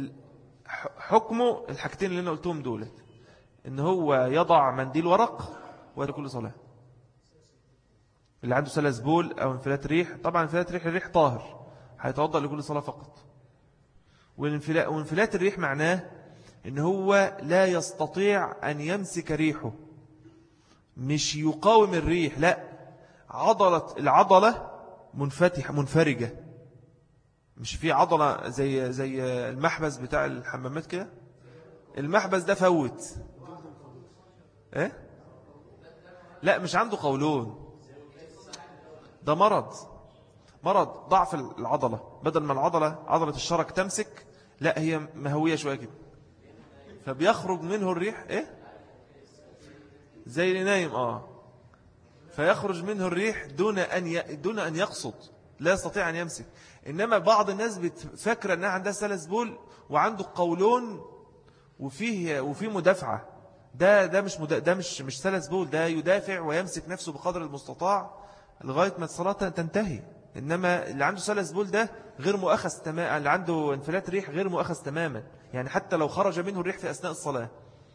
A: حكمه الحاجتين اللي انا قلتهم دولت، ان هو يضع منديل ورق وكل صلاة. اللي عنده سلس بول او انفلات ريح، طبعا انفلات ريح الريح طاهر، هيتوضأ لكل صلاة فقط. وانفلات الريح معناه ان هو لا يستطيع ان يمسك ريحه، مش يقاوم الريح، لا، العضلة منفرجة، مش في عضلة زي المحبس بتاع الحمامات كده. المحبس ده فوت ايه؟ لا مش عنده قولون، ده مرض ضعف العضلة. بدل ما عضلة الشرك تمسك، لا هي مهوية شوية كده، فبيخرج منه الريح ايه؟ زي اللي نايم. فيخرج منه الريح دون أن يقصد، لا يستطيع أن يمسك. إنما بعض الناس بتفكر أنها عندها سلس بول وعنده قولون وفيه مدافعة. ده مش سلس بول، ده يدافع ويمسك نفسه بقدر المستطاع لغاية ما الصلاة تنتهي. إنما اللي عنده سلس بول ده غير مؤخذ تماما، اللي عنده انفلات ريح غير مؤخذ تماما، يعني حتى لو خرج منه الريح في أثناء الصلاة.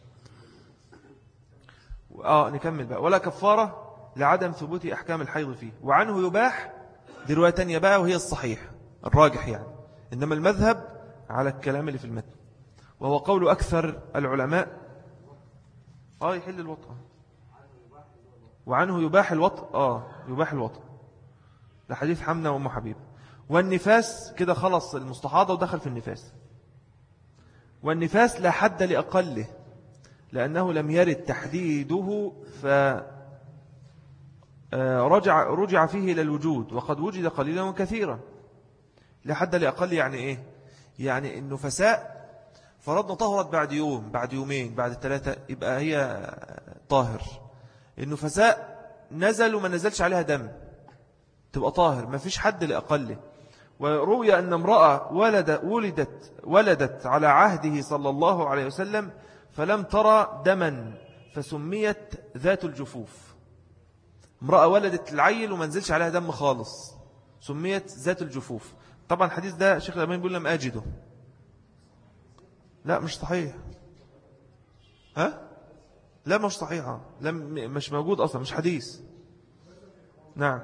A: نكمل بقى. ولا كفارة لعدم ثبوت أحكام الحيض فيه. وعنه يباح، دي رواية تانية بقى وهي الصحيح الراجح يعني، إنما المذهب على الكلام اللي في المتن، وهو قول أكثر العلماء. يحل الوطء. وعنه يباح الوطء. يباح الوطء لحديث حمنا وأم حبيب. والنفاس كده خلص المستحاضة ودخل في النفاس. والنفاس لا حد لأقله، لأنه لم يرد تحديده رجع فيه إلى الوجود، وقد وجد قليلا وكثيرا. لا حد لأقل يعني إيه؟ يعني النفساء فرضنا طهرت بعد يوم، بعد يومين، بعد 3، يبقى هي طاهر. النفساء نزل وما نزلش عليها دم، تبقى طاهر، ما فيش حد لأقله. وروي أن امرأة ولدت على عهده صلى الله عليه وسلم فلم ترى دما فسميت ذات الجفوف. امرأة ولدت العيل وما نزلش عليها دم خالص، سميت ذات الجفوف. طبعا الحديث ده شيخ الألباني بيقول لم أجده. لا مش صحيح. لا مش صحيحة، مش موجود أصلا، مش حديث. نعم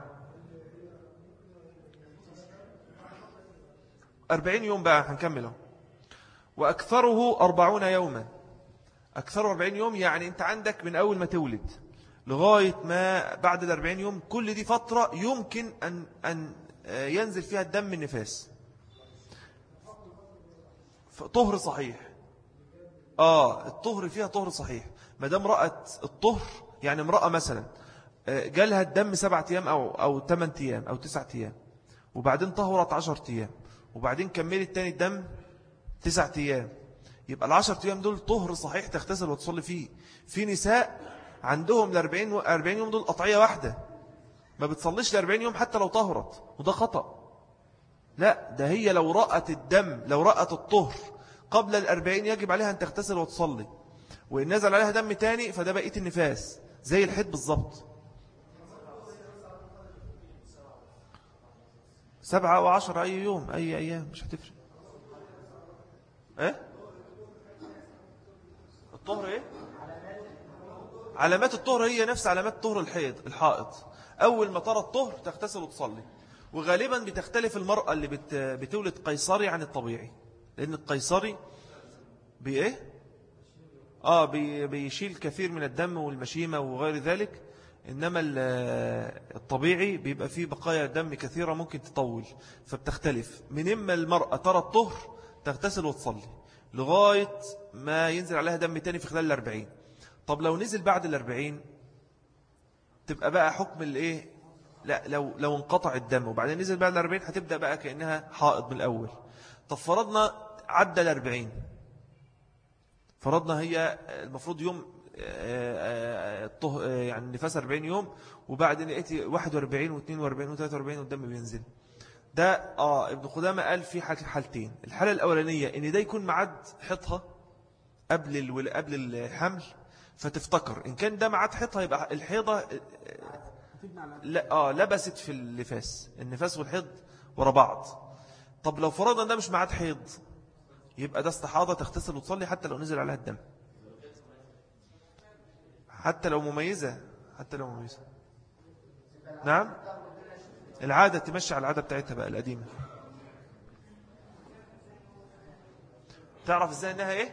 A: 40 يوم بقى هنكمله. وأكثره 40 يوما. أكثره 40 يوم، يعني أنت عندك من أول ما تولد لغاية ما بعد 40 يوم، كل دي فترة يمكن أن ينزل فيها الدم النفاس. طهر صحيح. الطهر فيها طهر صحيح. ما دام رأت الطهر، يعني امرأة مثلا جالها الدم 7 أيام أو 8 أيام أو 9 أيام، وبعدين طهرت 10 أيام، وبعدين كملت تاني الدم 9 أيام، يبقى 10 أيام دول طهر صحيح تغتسل وتصلي فيه. في نساء عندهم 40 يوم دول قطعية واحدة، ما بتصليش 40 يوم حتى لو طهرت، وده خطأ. لا، ده هي لو رأت الدم، لو رأت الطهر قبل 40 يجب عليها أن تغتسل وتصلي، وإن نزل عليها دم تاني فده بقية النفاس زي الحيض بالضبط. 7 و10 أي يوم، أي أيام مش هتفرق. الطهر علامات الطهر هي نفس علامات طهر الحائط. أول ما ترى الطهر تغتسل وتصلي. وغالبا بتختلف المرأة اللي بتولد قيصري عن الطبيعي، لأن القيصري بيشيل كثير من الدم والمشيمة وغير ذلك، إنما الطبيعي بيبقى فيه بقايا دم كثيرة ممكن تطول، فبتختلف. من إما المرأة ترى الطهر تغتسل وتصلي لغاية ما ينزل عليها دم تاني في خلال 40. طب لو نزل بعد 40 تبقى بقى حكم لا، لو انقطع الدم وبعدين نزل بعد 40 هتبدأ بقى كأنها حائض من الأول. طب فرضنا عدى 40، فرضنا هي المفروض يوم يعني نفاس 40 يوم، وبعدين لقيتي 41 و42 و43 والدم بينزل. ده ابن قدامة قال في حالتين. الحالة الأولانية إن ده يكون معاد حيضها قبل الحمل، فتفتكر إن كان ده معاد حيضها يبقى الحيضة لبست في النفاس والحيض ورا بعض. طب لو فرضنا ده مش معاد حيض، يبقى ده استحاضة تغتسل وتصلي حتى لو نزل عليها الدم، حتى لو مميزة. نعم، العادة تمشي على العادة بتاعتها بقى القديمة. تعرف ازاي انها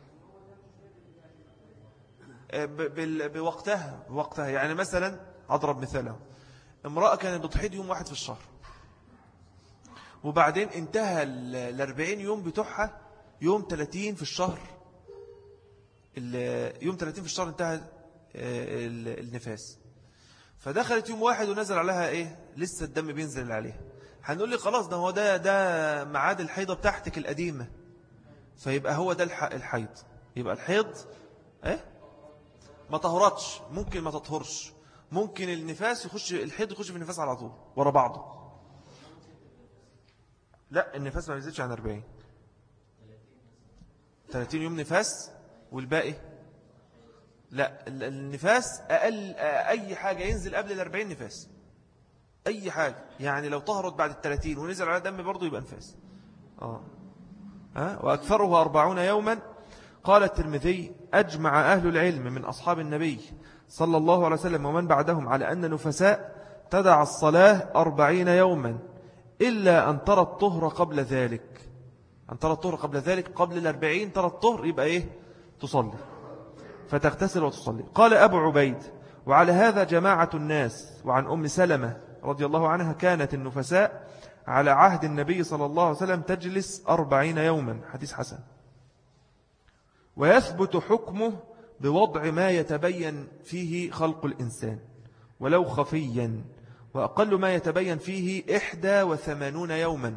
A: بوقتها. يعني مثلا اضرب مثاله، امرأة كانت بتحيض يوم 1 في الشهر، وبعدين انتهى 40 يوم بتوعها يوم 30 في الشهر. يوم 30 في الشهر انتهى النفاس، فدخلت يوم 1 ونزل عليها لسه الدم بينزل عليها. هنقول لي خلاص ده هو ده معاد الحيضة بتاعتك القديمة، فيبقى هو ده الحيض. يبقى الحيض ما طهرتش، ممكن ما تطهرش، ممكن النفاس يخش، الحيض يخش في النفاس على طول ورا بعضه. لا النفاس ما يزيدش عن 40. 30 يوم نفاس والباقي لا. النفاس أقل، أي حاجة ينزل قبل 40 نفاس، أي حاجة يعني لو طهرت بعد 30 ونزل على دم برضو يبقى نفاس. وأكثره 40 يوما. قال الترمذي أجمع أهل العلم من أصحاب النبي صلى الله عليه وسلم ومن بعدهم على أن نفساء تدع الصلاة 40 يوما إلا أن ترى الطهر قبل ذلك. أن ترى الطهر قبل ذلك، قبل 40 ترى الطهر يبقى إيه؟ تصلي، فتغتسل وتصلي. قال أبو عبيد وعلى هذا جماعة الناس. وعن أم سلمة رضي الله عنها كانت النفساء على عهد النبي صلى الله عليه وسلم تجلس 40 يوما، حديث حسن. ويثبت حكمه بوضع ما يتبين فيه خلق الإنسان ولو خفيا، وأقل ما يتبين فيه 81 يوما.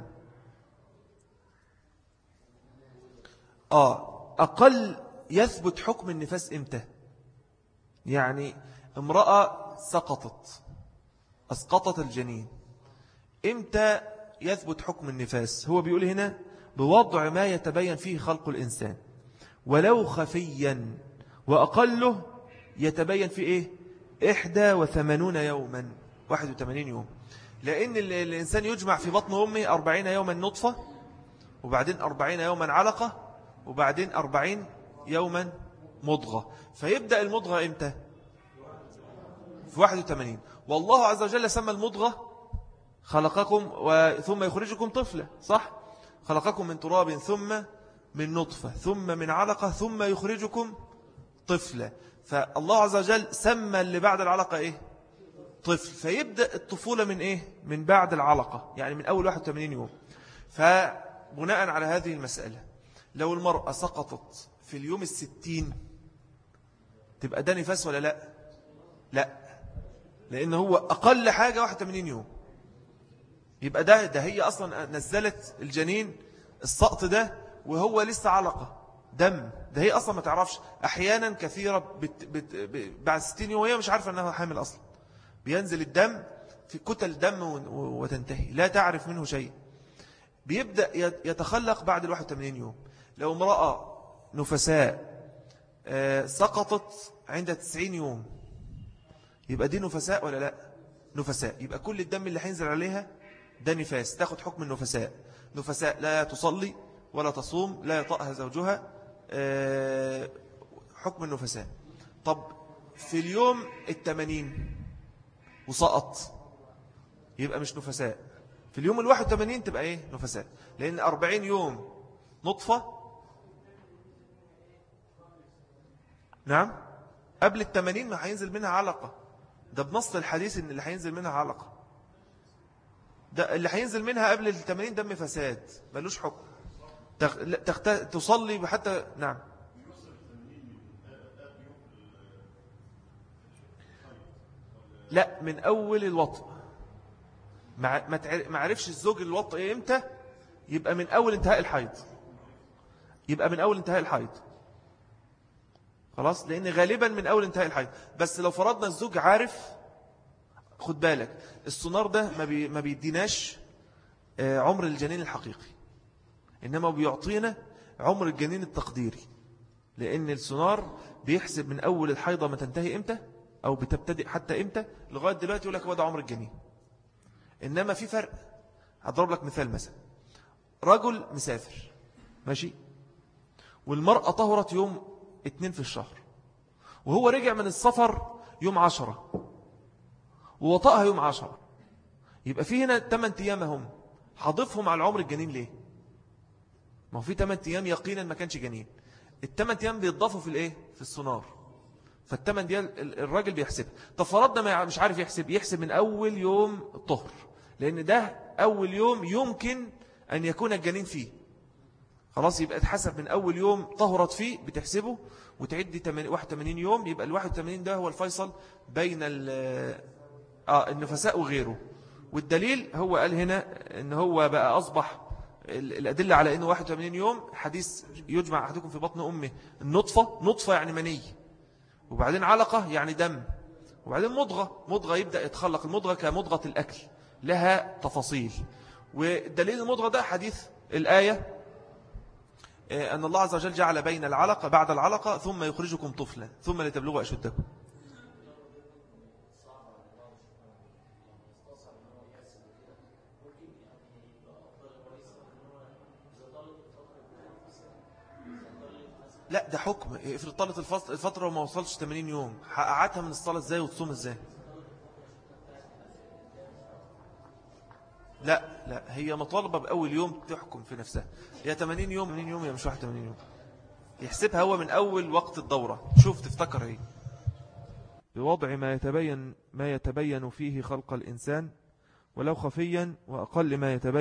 A: أقل يثبت حكم النفاس إمتى؟ يعني امرأة أسقطت الجنين، إمتى يثبت حكم النفاس؟ هو بيقول هنا بوضع ما يتبين فيه خلق الإنسان ولو خفيا، وأقله يتبين في إيه؟ 81 يوما، 81 يوم. لأن الإنسان يجمع في بطن أمه 40 يوما نطفة، وبعدين 40 يوما علقة، وبعدين 40 يوما مضغة. فيبدأ المضغة إمتى؟ في 81. والله عز وجل سمى المضغة خلقكم ثم يخرجكم طفلا، صح؟ خلقكم من تراب ثم من نطفة ثم من علقة ثم يخرجكم طفلا. فالله عز وجل سمى اللي بعد العلقة إيه؟ طفل. فيبدأ الطفولة من إيه؟ من بعد العلقة، يعني من أول 81 يوم. فبناء على هذه المسألة لو المرأة سقطت في اليوم 60 تبقى ده نفاس ولا لا؟ لا، لأن هو أقل حاجة 81 يوم. يبقى ده هي أصلا نزلت الجنين السقط ده وهو لسه علقة دم. ده هي أصلا ما تعرفش، أحيانا كثيرة بعد 60 يوم وهي مش عارفة أنها حامل أصلا، بينزل الدم في كتل دم وتنتهي لا تعرف منه شيء. بيبدأ يتخلق بعد 81 يوم. لو امرأة نفساء سقطت عند 90 يوم يبقى دي نفساء ولا لا؟ نفساء. يبقى كل الدم اللي هينزل عليها ده نفاس، تاخد حكم النفساء. نفساء لا تصلي ولا تصوم، لا يطأها زوجها، حكم النفساء. طب في اليوم 80 وسقط يبقى مش نفساء. في اليوم 81 تبقى ايه؟ نفساء. لأن 40 يوم نطفة، نعم، قبل 80 ما هينزل منها علقة. ده بنص الحديث ان اللي هينزل منها علقة، ده اللي هينزل منها قبل 80 دم فساد ملوش حكم. تصلي حتى، نعم. لا، من أول الوطء. ما عرفش الزوج الوطء امتى، يبقى من أول انتهاء الحيض. يبقى من أول انتهاء الحيض خلاص، لأن غالبا من أول انتهاء الحيض. بس لو فرضنا الزوج عارف، خد بالك السونار ده ما بيديناش عمر الجنين الحقيقي، إنما بيعطينا عمر الجنين التقديري. لأن السونار بيحسب من أول الحيضة ما تنتهي إمتى، أو بتبتدئ حتى إمتى، لغاية دلوقتي يقول لك هو ده عمر الجنين. إنما في فرق. هضرب لك مثال، مثلا رجل مسافر ماشي، والمرأة طهرت يوم 2 في الشهر، وهو رجع من السفر يوم 10، ووطأها يوم 10. يبقى في هنا 8 أيام هم، هضيفهم على عمر الجنين ليه؟ ما هو في 8 أيام يقينا ما كانش جنين. ال8 أيام بيتضافوا في الايه؟ في السونار. فال8 دي الراجل بيحسبها. طب فرضنا مش عارف يحسب من أول يوم الطهر، لأن ده أول يوم يمكن أن يكون الجنين فيه. خلاص، يبقى اتحسب من أول يوم طهرت فيه بتحسبه وتعدي 81 يوم. يبقى 81 ده هو الفيصل بين النفساء وغيره. والدليل هو قال هنا ان هو بقى أصبح الأدلة على أنه 81 يوم حديث يجمع أحدكم في بطن أمه النطفة. نطفة يعني مني، وبعدين علقة يعني دم، وبعدين مضغة يبدأ يتخلق. المضغة كمضغة الأكل لها تفاصيل، والدليل المضغة ده حديث الآية أن الله عز وجل جعل بين العلقة بعد العلقة ثم يخرجكم طفلا ثم لتبلغوا أشدكم. لا ده حكم. افرض طالت الفترة وما وصلش 80 يوم، قعدتها من الصلاة ازاي وتصوم ازاي؟ لا هي مطالبة بأول يوم تحكم في نفسها. هي 80 يوم 80 يوم، هي مش 81 يوم. يحسبها هو من أول وقت الدورة. شوف تفتكر ايه. بوضع ما يتبين فيه خلق الإنسان ولو خفيا، وأقل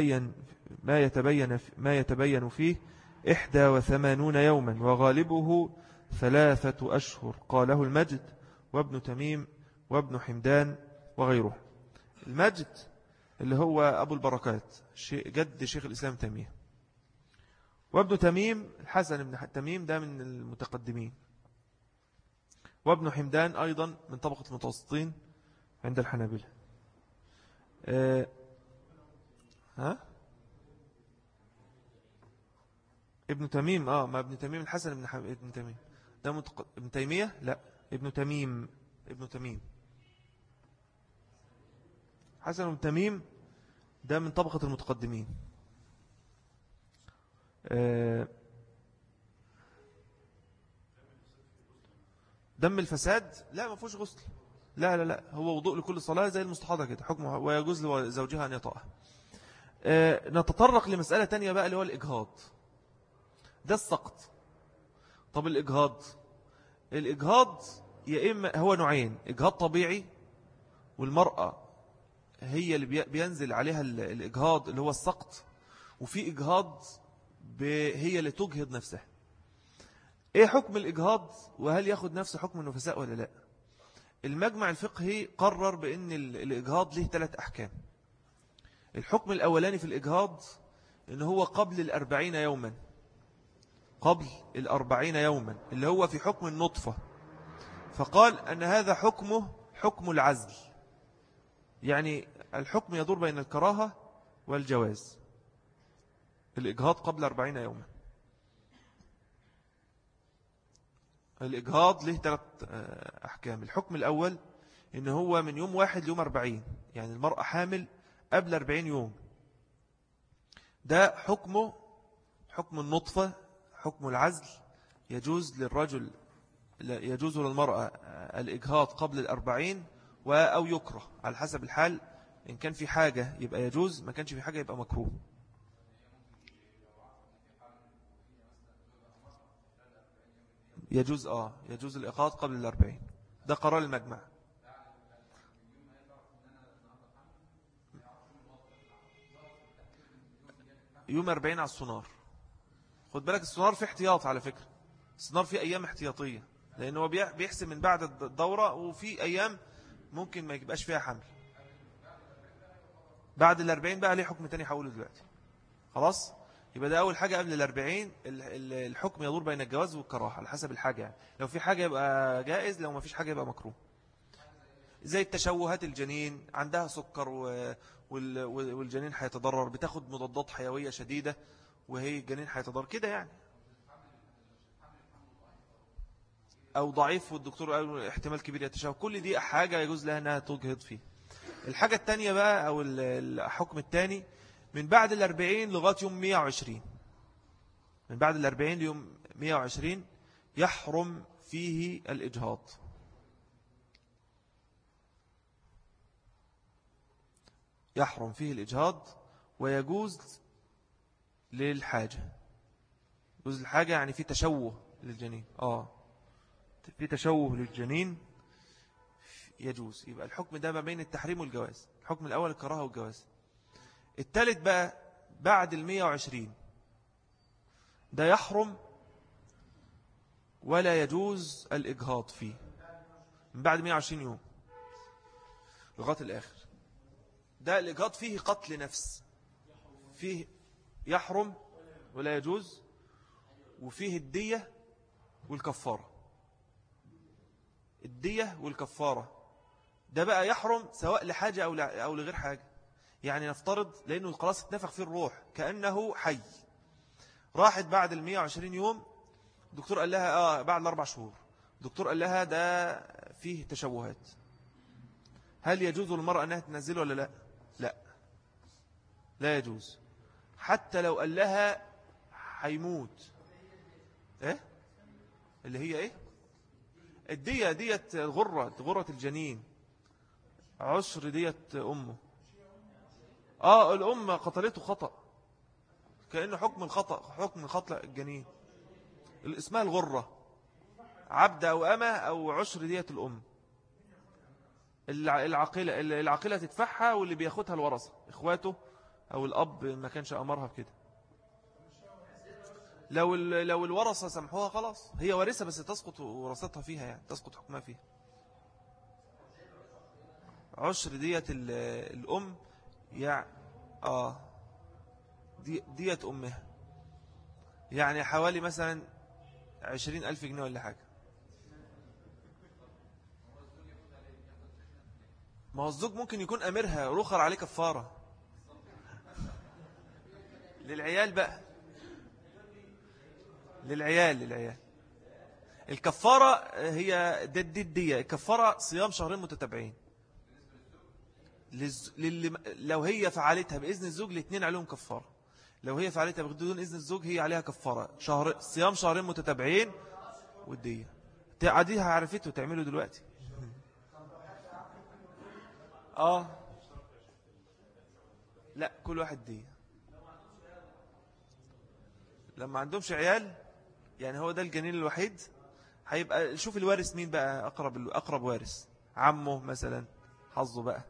A: ما يتبين فيه 81 يوما، وغالبه 3 أشهر. قاله المجد وابن تميم وابن حمدان وغيره. المجد اللي هو أبو البركات جد شيخ الإسلام تيمية، وابن تميم الحسن بن تميم ده من المتقدمين، وابن حمدان أيضا من طبقة المتوسطين عند الحنابلة. ابن تميم ما ابن تميم الحسن ابن تميم ده ابن تيمية. لا ابن تميم حسن بن تميم ده من طبقة المتقدمين. دم الفساد لا ما فيهوش غسل. لا هو وضوء لكل صلاة زي المستحاضة كده حكمه، ويجوز لزوجها أن يطأها. نتطرق لمسألة تانية بقى اللي هو الإجهاض. ده السقط. طب الإجهاض يا إما هو نوعين: إجهاض طبيعي، والمرأة هي اللي بينزل عليها الإجهاض اللي هو السقط، وفي إجهاض هي اللي تجهض نفسها. إيه حكم الإجهاض؟ وهل ياخد نفس حكم النفساء ولا لا؟ المجمع الفقهي قرر بأن الإجهاض له 3 أحكام. الحكم الأولاني في الإجهاض إن هو قبل 40 يوما، قبل 40 يوما اللي هو في حكم النطفة. فقال أن هذا حكمه حكم العزل، يعني الحكم يدور بين الكراهة والجواز. الإجهاض قبل 40 يوما. الإجهاض له 3 أحكام. الحكم الأول إن هو من يوم 1 ليوم 40، يعني المرأة حامل قبل 40 يوم. ده حكمه حكم النطفة، حكم العزل. يجوز للرجل يجوز للمرأة الإجهاض قبل 40 أو يكره على حسب الحال. إن كان في حاجة يبقى يجوز، ما كانش في حاجة يبقى مكروه. يجوز الإجهاض قبل 40. ده قرار المجمع. يوم 40 على السونار. خد بالك السونار فيه احتياط على فكرة. السونار فيه أيام احتياطية، لأنه بيحسب من بعد الدورة، وفي أيام ممكن ما يبقاش فيها حمل. بعد 40 بقى ليه حكم تاني حوله دلوقتي. خلاص. يبقى ده أول حاجة. قبل 40 الحكم يدور بين الجواز والكراهة على حسب الحاجة، يعني لو في حاجة يبقى جائز، لو ما فيش حاجة يبقى مكروه. زي التشوهات، الجنين عندها سكر والجنين هيتضرر، بتاخد مضادات حيوية شديدة وهي الجنين هيتضرر كده يعني، أو ضعيف والدكتور قال احتمال كبير يتشوه. كل دي حاجة يجوز لها أنها تجهض فيه. الحاجة التانية بقى أو الحكم التاني من بعد 40 لغاية يوم 120. من بعد 40 ليوم 120 يحرم فيه الإجهاض. يحرم فيه الإجهاض، ويجوز للحاجة. يجوز للحاجة يعني في تشوه للجنين. في تشوه للجنين يجوز. يبقى الحكم ده ما بين التحريم والجواز. الحكم الأول الكراهة والجواز. الثالث بقى بعد 120 ده يحرم ولا يجوز الإجهاض فيه. من بعد 120 يوم لغاية الآخر ده الإجهاض فيه قتل نفس، فيه يحرم ولا يجوز، وفيه الدية والكفارة. الدية والكفارة ده بقى يحرم سواء لحاجة أو لغير حاجة. يعني نفترض لأنه خلاص اتنفخ فيه الروح كأنه حي، راحت بعد 120 يوم، الدكتور قال لها بعد 4 شهور، الدكتور قال لها ده فيه تشوهات، هل يجوز للمرأة أنها تنزله ولا لا؟ لا، لا يجوز، حتى لو قال لها هيموت. ايه اللي هي ايه؟ الدية ديت غرة الجنين، عشر ديت أمه. الأم قتلته خطأ، كأنه حكم الخطأ الجنين، اسمها الغرة، عبد أو أمة أو عشر ديت الأم. العقيلة تدفعها، واللي بياخدها الورثة إخواته أو الأب ما كانش أمرها بكده. لو الورثة سمحوها خلاص، هي وارثة بس تسقط ورثتها فيها، يعني تسقط حكمها فيها. عشر ديت الأم يعني ديت أمها، يعني حوالي مثلا 20,000 جنيه ولا حاجة. ما هو الزوج ممكن يكون أمرها، رخر عليه كفارة للعيال بقى، للعيال الكفارة هي الدية. الكفارة صيام شهرين متتابعين. لو هي فعلتها بإذن الزوج الاثنين عليهم كفارة، لو هي فعلتها بدون إذن الزوج هي عليها كفارة صيام شهرين متتابعين والدية. عاديها عرفته تعمله دلوقتي. لا، كل واحد دية. لما عندهمش عيال، يعني هو ده الجنين الوحيد، هيبقى شوف الوارث مين بقى أقرب وارث، عمه مثلا، حظه بقى.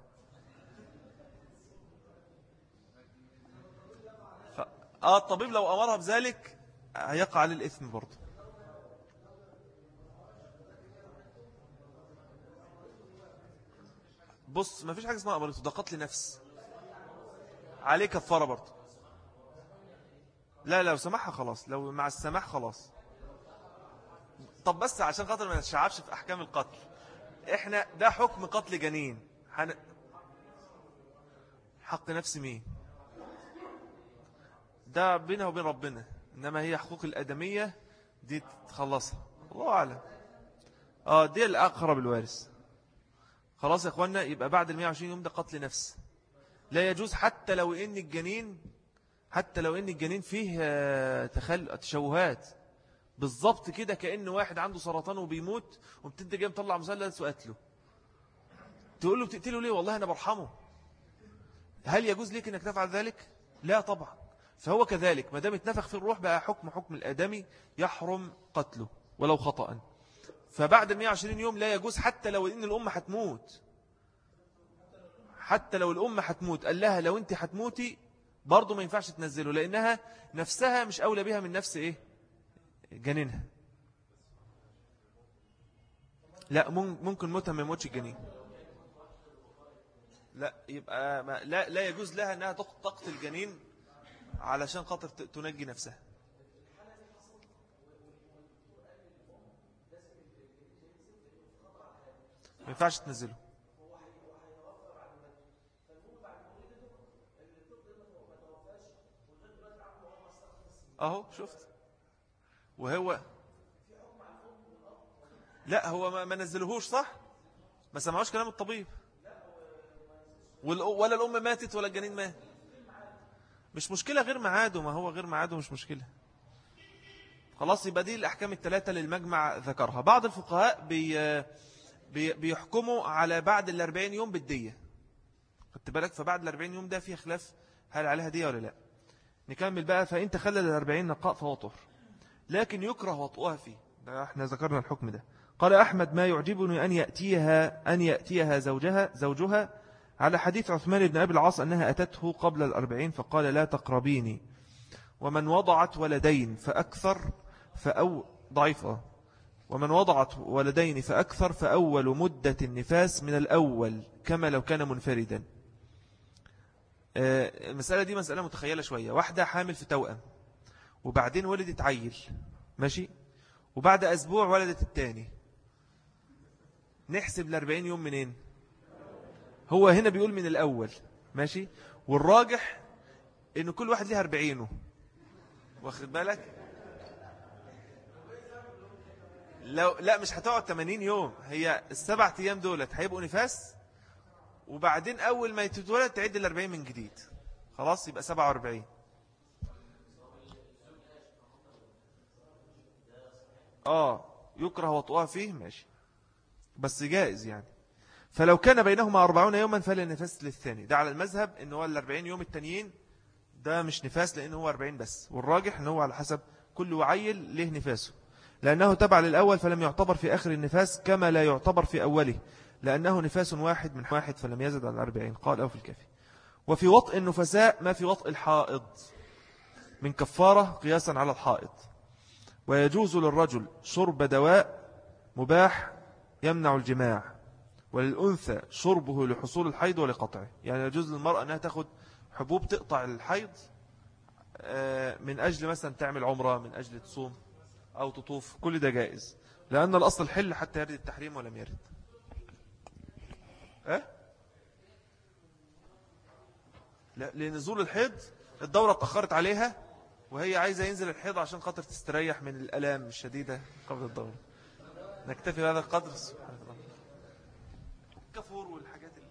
A: الطبيب لو أمرها بذلك هيقع على الإثم برضه. بص، ما فيش حاجة اسمها أمرته، ده قتل نفس، عليه كفارة برضه. لا، لو سمحها خلاص، لو مع السماح خلاص. طب بس عشان خاطر ما نتشعبش في أحكام القتل، احنا ده حكم قتل جنين، حق نفس مين؟ ده بينه وبين ربنا، إنما هي حقوق الأدمية دي تخلصها، الله أعلم. دي الأقرب الوارث. خلاص يا أخوانا، يبقى بعد 120 يوم ده قتل نفس، لا يجوز، حتى لو إن الجنين فيه تشوهات بالضبط كده، كأن واحد عنده سرطان وبيموت، وبتنت جاي مطلع مثلث وقتله، تقول له بتقتله ليه؟ والله أنا برحمه. هل يجوز ليك أنك تفعل ذلك؟ لا طبعا. فهو كذلك، ما دام اتنفخ في الروح بقى حكم الآدمي، يحرم قتله ولو خطأ. فبعد 120 يوم لا يجوز، حتى لو إن الأم هتموت، قال لها لو أنت هتموتي برضو ما ينفعش تنزله، لأنها نفسها مش أولى بها من نفس جنينها. لا، ممكن موتها ما يموتش الجنين. لا، يبقى لا يجوز لها أنها تقتل الجنين علشان خاطر تنجي نفسها. ما ينفعش تنزله. شفت. وهو لا، هو ما نزلهوش، صح، ما سمعوش كلام الطبيب، ولا الأم ماتت ولا الجنين مات. مش مشكلة غير معاده، ما هو غير معاده مش مشكلة. خلاص، يبقى دي الأحكام الثلاثة للمجمع ذكرها. بعض الفقهاء بيحكموا على بعد 40 يوم بالدية، خدت بالك؟ فبعد 40 يوم ده فيه خلاف هل عليها دية ولا لا. نكمل بقى. فإن تخلل 40 نقاء فهو طهر، لكن يكره وطئها فيه، ده احنا ذكرنا الحكم ده. قال أحمد: ما يعجبني أن يأتيها زوجها على حديث عثمان بن أبي العاص أنها أتته قبل 40 فقال: لا تقربيني. ومن وضعت ولدين فأكثر ومن وضعت ولدين فأكثر فأول مدة النفاس من الأول كما لو كان منفردا. المسألة دي مسألة متخيلة شوية. واحدة حامل في توأم، وبعدين ولدت عيل، ماشي، وبعد أسبوع ولدت الثاني، نحسب 40 يوم منين؟ هو هنا بيقول من الأول ماشي، والراجح إن كل واحد ليها 40، واخد بالك؟ لو لا مش هتقعد 80 يوم، هي ال7 أيام دولت هيبقوا نفاس، وبعدين أول ما تتولد تعد ال40 من جديد، خلاص يبقى 47. يكره وطئها فيه ماشي، بس جائز يعني. فلو كان بينهما 40 يوما فلا نفاس للثاني، ده على المذهب إن هو ال40 يوم التانيين ده مش نفاس، لأنه هو 40 بس، والراجح إن هو على حسب كل وعيل له نفاسه، لأنه تبع للأول فلم يعتبر في آخر النفاس كما لا يعتبر في أوله، لأنه نفاس واحد من واحد فلم يزد على 40، قال أو في الكافي. وفي وطء النفساء ما في وطء الحائض من كفارة قياسا على الحائض. ويجوز للرجل شرب دواء مباح يمنع الجماع، وللأنثى شربه لحصول الحيض ولقطعه، يعني يجوز للمرأة أنها تأخذ حبوب تقطع الحيض من أجل مثلا تعمل عمرة، من أجل تصوم أو تطوف، كل ده جائز، لأن الأصل الحل حتى يرد التحريم ولم يرد. لا، لنزول الحيض الدورة اتأخرت عليها، وهي عايزة ينزل الحيض عشان خاطر تستريح من الألام الشديدة قبل الدورة. نكتفي بهذا القدر. سبحان الله. كفور والحاجات